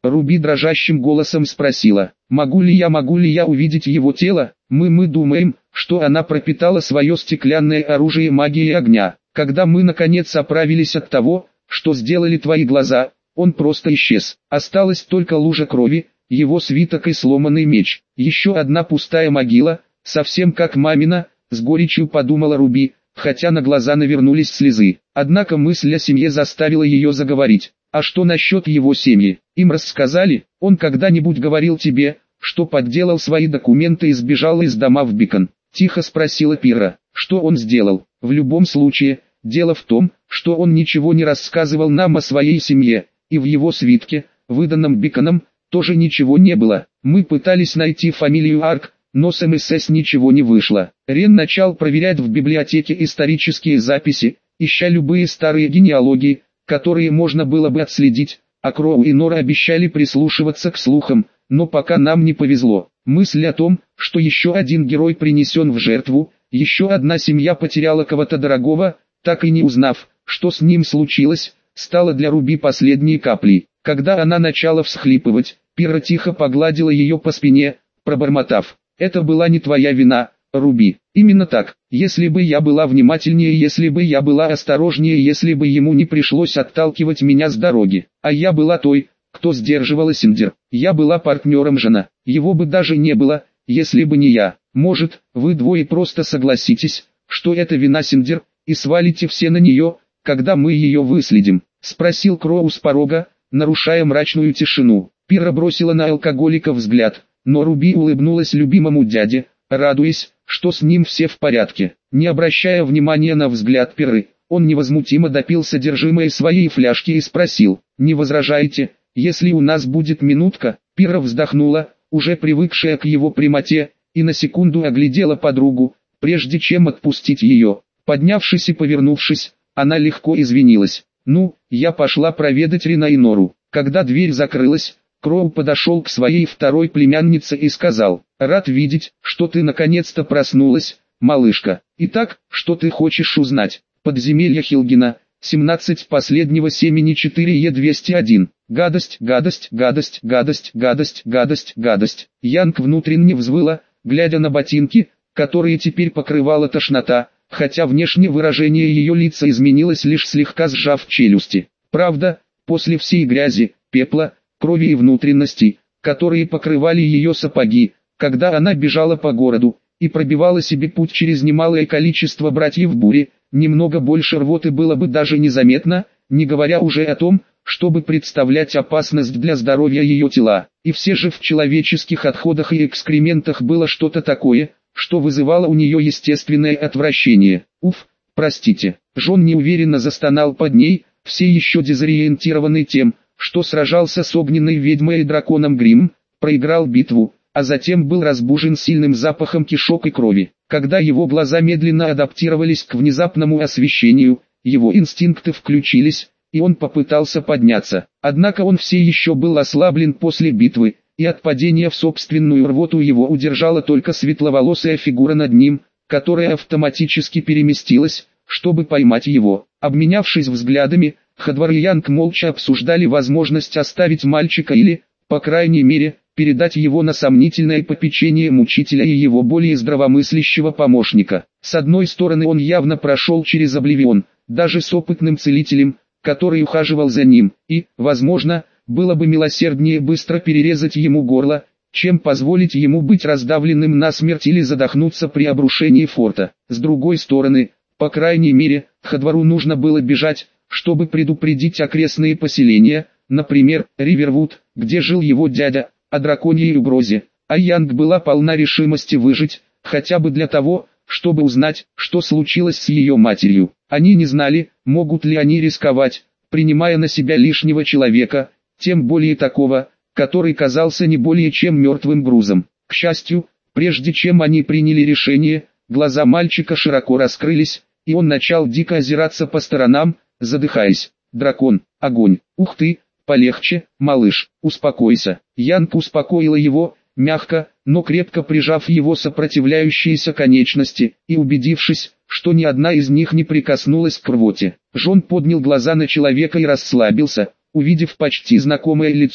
Руби дрожащим голосом спросила, могу ли я, могу ли я увидеть его тело? Мы мы думаем, что она пропитала свое стеклянное оружие магией огня. Когда мы наконец оправились от того, что сделали твои глаза, он просто исчез. Осталась только лужа крови, его свиток и сломанный меч. Еще одна пустая могила, совсем как мамина, с горечью подумала Руби, хотя на глаза навернулись слезы. Однако мысль о семье заставила ее заговорить. А что насчет его семьи? Им рассказали, он когда-нибудь говорил тебе, что подделал свои документы и сбежал из дома в Бикон? Тихо спросила Пирра. Что он сделал? В любом случае, дело в том, что он ничего не рассказывал нам о своей семье, и в его свитке, выданном Биконом, тоже ничего не было. Мы пытались найти фамилию Арк, но с МСС ничего не вышло. Рен начал проверять в библиотеке исторические записи, ища любые старые генеалогии, которые можно было бы отследить, а Кроу и Нора обещали прислушиваться к слухам, но пока нам не повезло. Мысль о том, что еще один герой принесен в жертву, еще одна семья потеряла кого-то дорогого, так и не узнав, что с ним случилось, стала для Руби последней каплей. Когда она начала всхлипывать, Пирра тихо погладила ее по спине, пробормотав: «Это была не твоя вина, Руби». Именно так. Если бы я была внимательнее, если бы я была осторожнее, если бы ему не пришлось отталкивать меня с дороги. А я была той, кто сдерживала Синдер. Я была партнером Жана. Его бы даже не было, если бы не я. Может, вы двое просто согласитесь, что это вина Синдер, и свалите все на нее, когда мы ее выследим? Спросил Кроу с порога, нарушая мрачную тишину. Пирра бросила на алкоголика взгляд, но Руби улыбнулась любимому дяде, радуясь, что с ним все в порядке. Не обращая внимания на взгляд Пирры, он невозмутимо допил содержимое своей фляжки и спросил: «Не возражаете, если у нас будет минутка?» Пирра вздохнула, уже привыкшая к его прямоте, и на секунду оглядела подругу, прежде чем отпустить ее. Поднявшись и повернувшись, она легко извинилась. «Ну, я пошла проведать Рена и Нору». Когда дверь закрылась, Кроу подошел к своей второй племяннице и сказал: «Рад видеть, что ты наконец-то проснулась, малышка. Итак, что ты хочешь узнать?» Подземелье Хилгина, семнадцать последнего семени четыре Е двести один. Гадость, гадость, гадость, гадость, гадость, гадость, гадость. Янг внутренне взвыла, глядя на ботинки, которые теперь покрывала тошнота, хотя внешнее выражение ее лица изменилось, лишь слегка сжав челюсти. Правда, после всей грязи, пепла, крови и внутренностей, которые покрывали ее сапоги, когда она бежала по городу и пробивала себе путь через немалое количество братьев бури, немного больше рвоты было бы даже незаметно, не говоря уже о том, чтобы представлять опасность для здоровья ее тела. И все же в человеческих отходах и экскрементах было что-то такое, что вызывало у нее естественное отвращение. «Уф, простите». Жон неуверенно застонал под ней, все еще дезориентированный тем, что сражался с огненной ведьмой и драконом Гримм, проиграл битву, а затем был разбужен сильным запахом кишок и крови. Когда его глаза медленно адаптировались к внезапному освещению, его инстинкты включились, и он попытался подняться. Однако он все еще был ослаблен после битвы, и от падения в собственную рвоту его удержала только светловолосая фигура над ним, которая автоматически переместилась, чтобы поймать его. Обменявшись взглядами, Хадвар и Янг молча обсуждали возможность оставить мальчика или, по крайней мере, передать его на сомнительное попечение мучителя и его более здравомыслящего помощника. С одной стороны, он явно прошел через Обливион, даже с опытным целителем, который ухаживал за ним, и, возможно, было бы милосерднее быстро перерезать ему горло, чем позволить ему быть раздавленным насмерть или задохнуться при обрушении форта. С другой стороны, по крайней мере, Хадвару нужно было бежать, чтобы предупредить окрестные поселения, например, Ривервуд, где жил его дядя, о драконьей угрозе, а Янг была полна решимости выжить, хотя бы для того, чтобы узнать, что случилось с ее матерью. Они не знали, могут ли они рисковать, принимая на себя лишнего человека, тем более такого, который казался не более чем мертвым грузом. К счастью, прежде чем они приняли решение, глаза мальчика широко раскрылись, и он начал дико озираться по сторонам, задыхаясь. «Дракон, огонь, ух ты, полегче, малыш, успокойся». Янг успокоила его, мягко, но крепко прижав его сопротивляющиеся конечности, и убедившись, что ни одна из них не прикоснулась к рвоте. Жон поднял глаза на человека и расслабился, увидев почти знакомое лицо,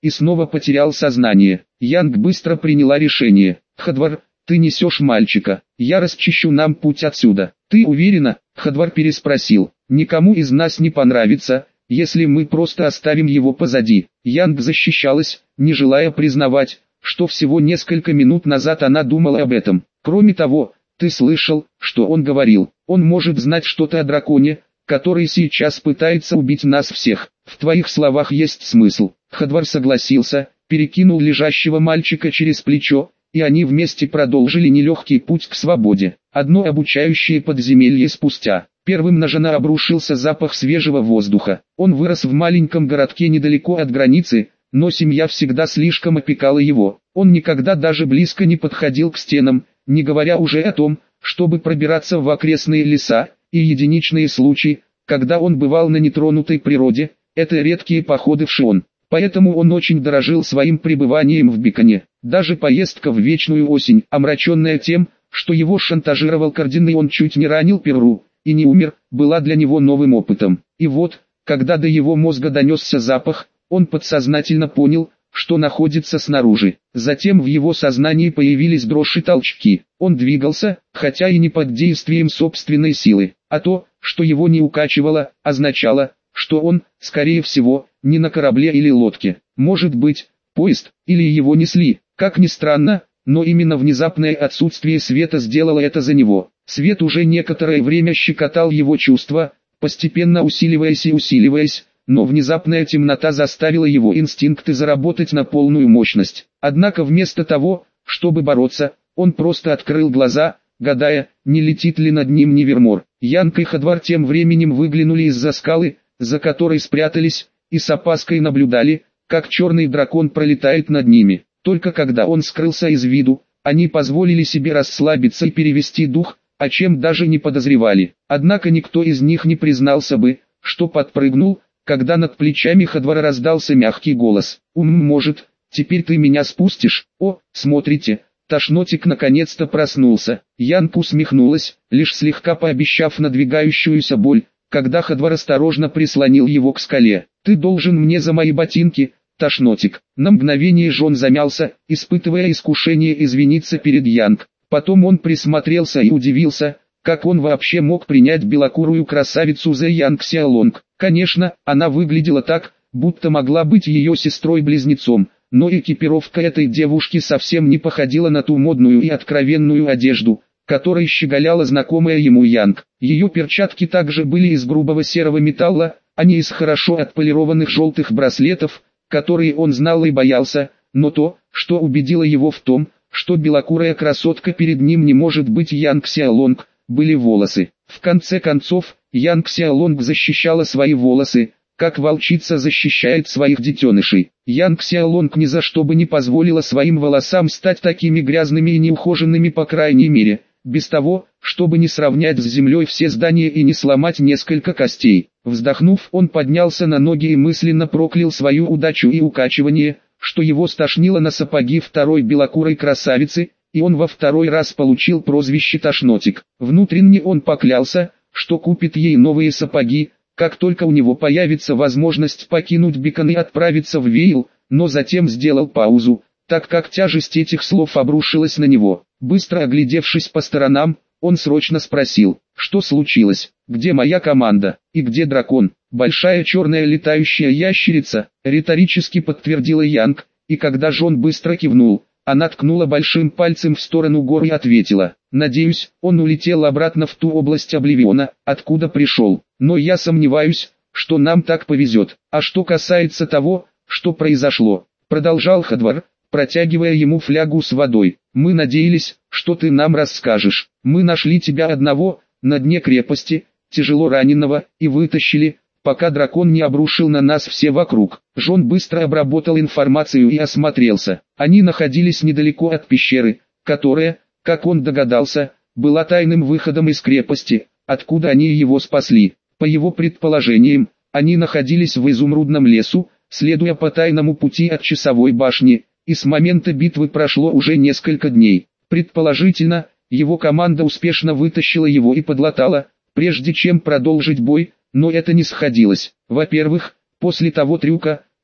и снова потерял сознание. Янг быстро приняла решение. «Хадвар, ты несешь мальчика, я расчищу нам путь отсюда». «Ты уверена?» — Хадвар переспросил. «Никому из нас не понравится, если мы просто оставим его позади». Янг защищалась, не желая признавать, что всего несколько минут назад она думала об этом. «Кроме того, ты слышал, что он говорил? Он может знать что-то о драконе, который сейчас пытается убить нас всех. В твоих словах есть смысл». Хадвар согласился, перекинул лежащего мальчика через плечо, и они вместе продолжили нелегкий путь к свободе. Одно обучающее подземелье спустя. Первым на Жона обрушился запах свежего воздуха. Он вырос в маленьком городке недалеко от границы, но семья всегда слишком опекала его. Он никогда даже близко не подходил к стенам, не говоря уже о том, чтобы пробираться в окрестные леса, и единичные случаи, когда он бывал на нетронутой природе, это редкие походы в Шион. Поэтому он очень дорожил своим пребыванием в Биконе. Даже поездка в Вечную Осень, омраченная тем, что его шантажировал Кардин и он чуть не ранил Перру, и не умер, была для него новым опытом. И вот, когда до его мозга донесся запах, он подсознательно понял, что находится снаружи. Затем в его сознании появились дрожь и толчки. Он двигался, хотя и не под действием собственной силы, а то, что его не укачивало, означало, что он, скорее всего, не на корабле или лодке. Может быть, поезд, или его несли. Как ни странно, но именно внезапное отсутствие света сделало это за него. Свет уже некоторое время щекотал его чувства, постепенно усиливаясь и усиливаясь, но внезапная темнота заставила его инстинкты заработать на полную мощность. Однако вместо того, чтобы бороться, он просто открыл глаза, гадая, не летит ли над ним Невермор. Янг и Хадвар тем временем выглянули из-за скалы, за которой спрятались, и с опаской наблюдали, как черный дракон пролетает над ними. Только когда он скрылся из виду, они позволили себе расслабиться и перевести дух, о чем даже не подозревали. Однако никто из них не признался бы, что подпрыгнул, когда над плечами Хадвара раздался мягкий голос. «Ум, может, теперь ты меня спустишь?» «О, смотрите, тошнотик наконец-то проснулся». Янг усмехнулась, лишь слегка пообещав надвигающуюся боль, когда Хадвар осторожно прислонил его к скале. «Ты должен мне за мои ботинки, тошнотик». На мгновение Жон замялся, испытывая искушение извиниться перед Янг. Потом он присмотрелся и удивился, как он вообще мог принять белокурую красавицу за Янг Сяолонг. Конечно, она выглядела так, будто могла быть ее сестрой-близнецом, но экипировка этой девушки совсем не походила на ту модную и откровенную одежду, которой щеголяла знакомая ему Янг. Ее перчатки также были из грубого серого металла, а не из хорошо отполированных желтых браслетов, которые он знал и боялся, но то, что убедило его в том, что белокурая красотка перед ним не может быть Янг Сяолонг, были волосы. В конце концов, Янг Сяолонг защищала свои волосы, как волчица защищает своих детенышей. Янг Сяолонг ни за что бы не позволила своим волосам стать такими грязными и неухоженными, по крайней мере, без того, чтобы не сравнять с землей все здания и не сломать несколько костей. Вздохнув, он поднялся на ноги и мысленно проклял свою удачу и укачивание, что его стошнило на сапоги второй белокурой красавицы, и он во второй раз получил прозвище Тошнотик. Внутренне он поклялся, что купит ей новые сапоги, как только у него появится возможность покинуть Бикон и отправиться в Вейл, но затем сделал паузу, так как тяжесть этих слов обрушилась на него. Быстро оглядевшись по сторонам, он срочно спросил, что случилось, где моя команда, и где дракон? Большая черная летающая ящерица, риторически подтвердила Янг, и когда Жон быстро кивнул, она ткнула большим пальцем в сторону гор и ответила, надеюсь, он улетел обратно в ту область Обливиона, откуда пришел, но я сомневаюсь, что нам так повезет. А что касается того, что произошло, продолжал Хадвар, протягивая ему флягу с водой, мы надеялись, что ты нам расскажешь. Мы нашли тебя одного, на дне крепости, тяжело раненого, и вытащили, пока дракон не обрушил на нас все вокруг. Жон быстро обработал информацию и осмотрелся. Они находились недалеко от пещеры, которая, как он догадался, была тайным выходом из крепости, откуда они его спасли. По его предположениям, они находились в изумрудном лесу, следуя по тайному пути от часовой башни, и с момента битвы прошло уже несколько дней. Предположительно, его команда успешно вытащила его и подлатала, прежде чем продолжить бой, но это не сходилось. Во-первых, после того трюка,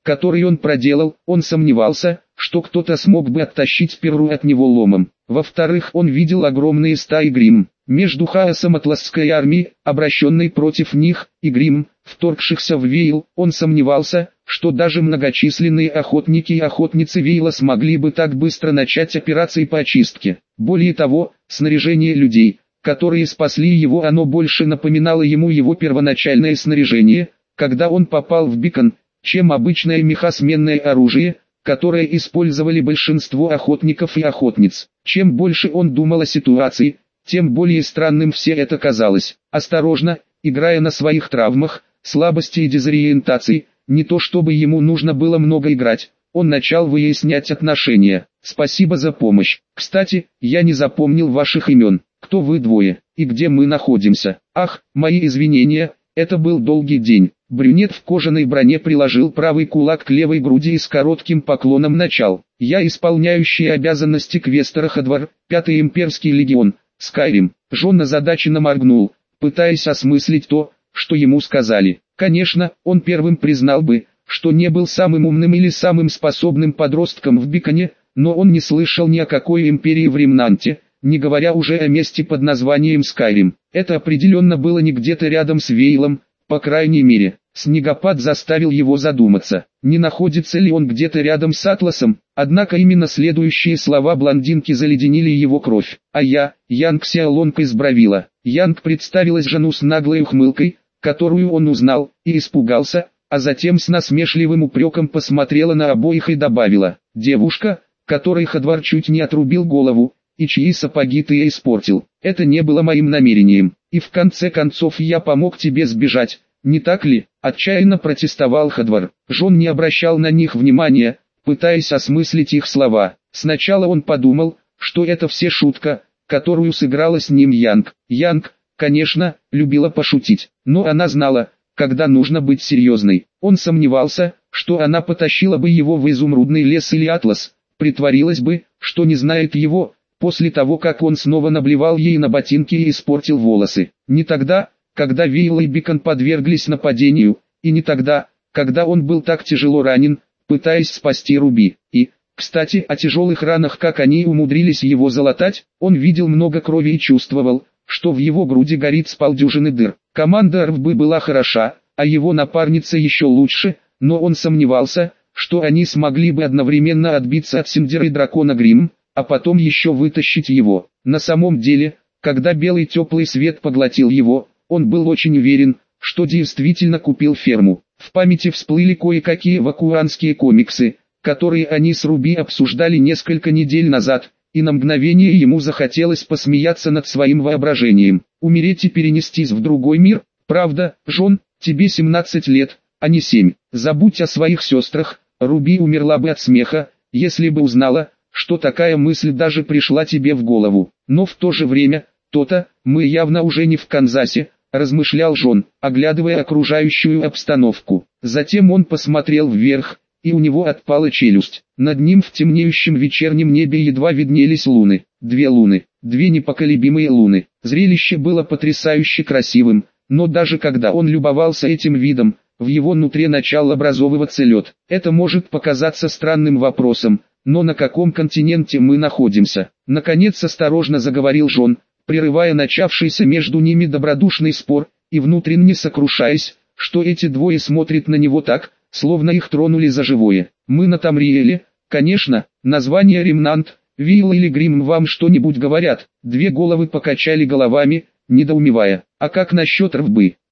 который он проделал, он сомневался, что кто-то смог бы оттащить Перру от него ломом. Во-вторых, он видел огромные стаи грим. Между хаосом атласской армии, обращенной против них, и грим, вторгшихся в Вейл, он сомневался, что даже многочисленные охотники и охотницы Вейла смогли бы так быстро начать операции по очистке. Более того, снаряжение людей, которые спасли его, оно больше напоминало ему его первоначальное снаряжение, когда он попал в Бикон, чем обычное мехосменное оружие, которое использовали большинство охотников и охотниц. Чем больше он думал о ситуации, тем более странным все это казалось. Осторожно, играя на своих травмах, слабости и дезориентации, не то чтобы ему нужно было много играть, он начал выяснять отношения. «Спасибо за помощь. Кстати, я не запомнил ваших имен. Кто вы двое, и где мы находимся?» «Ах, мои извинения, это был долгий день». Брюнет в кожаной броне приложил правый кулак к левой груди и с коротким поклоном начал. «Я исполняющий обязанности квестера Хадвар, пятый имперский легион, Скайрим». Джон озадаченно моргнул, пытаясь осмыслить то, что ему сказали. Конечно, он первым признал бы, что не был самым умным или самым способным подростком в Биконе, но он не слышал ни о какой империи в Ремнанте, не говоря уже о месте под названием Скайрим. Это определенно было не где-то рядом с Вейлом, по крайней мере. Снегопад заставил его задуматься, не находится ли он где-то рядом с Атласом, однако именно следующие слова блондинки заледенили его кровь. «А я, Янг Сяолонг из Бравила». Янг представилась жену с наглой ухмылкой, которую он узнал, и испугался, а затем с насмешливым упреком посмотрела на обоих и добавила: «Девушка, которой Хадвар чуть не отрубил голову, и чьи сапоги ты испортил. Это не было моим намерением, и в конце концов я помог тебе сбежать, не так ли?» Отчаянно протестовал Хадвар. Джон не обращал на них внимания, пытаясь осмыслить их слова. Сначала он подумал, что это все шутка, которую сыграла с ним Янг. Янг, конечно, любила пошутить, но она знала, когда нужно быть серьезной. Он сомневался, что она потащила бы его в изумрудный лес или Атлас, притворилась бы, что не знает его, после того как он снова наблевал ей на ботинки и испортил волосы. Не тогда, когда Вейл и Бикон подверглись нападению, и не тогда, когда он был так тяжело ранен, пытаясь спасти Руби. И, кстати, о тяжелых ранах, как они умудрились его залатать, он видел много крови и чувствовал, что в его груди горит с полдюжины дыр. Команда РВБ была хороша, а его напарница еще лучше, но он сомневался, что они смогли бы одновременно отбиться от Синдера и дракона Грим, а потом еще вытащить его. На самом деле, когда белый теплый свет поглотил его, он был очень уверен, что действительно купил ферму. В памяти всплыли кое-какие вакуанские комиксы, которые они с Руби обсуждали несколько недель назад, и на мгновение ему захотелось посмеяться над своим воображением. Умереть и перенестись в другой мир? Правда, Джон, тебе семнадцать лет, а не семь. Забудь о своих сестрах. Руби умерла бы от смеха, если бы узнала, что такая мысль даже пришла тебе в голову. Но в то же время, то-то, мы явно уже не в Канзасе, размышлял Джон, оглядывая окружающую обстановку. Затем он посмотрел вверх, и у него отпала челюсть. Над ним в темнеющем вечернем небе едва виднелись луны. Две луны, две непоколебимые луны. Зрелище было потрясающе красивым, но даже когда он любовался этим видом, в его нутре начал образовываться лед. Это может показаться странным вопросом, но на каком континенте мы находимся? Наконец осторожно заговорил Джон, прерывая начавшийся между ними добродушный спор, и внутренне сокрушаясь, что эти двое смотрят на него так, словно их тронули за живое. Мы на Тамриэле, конечно, название Ремнант, Вилл или Грим вам что-нибудь говорят? Две головы покачали головами, недоумевая. А как насчет РВБ?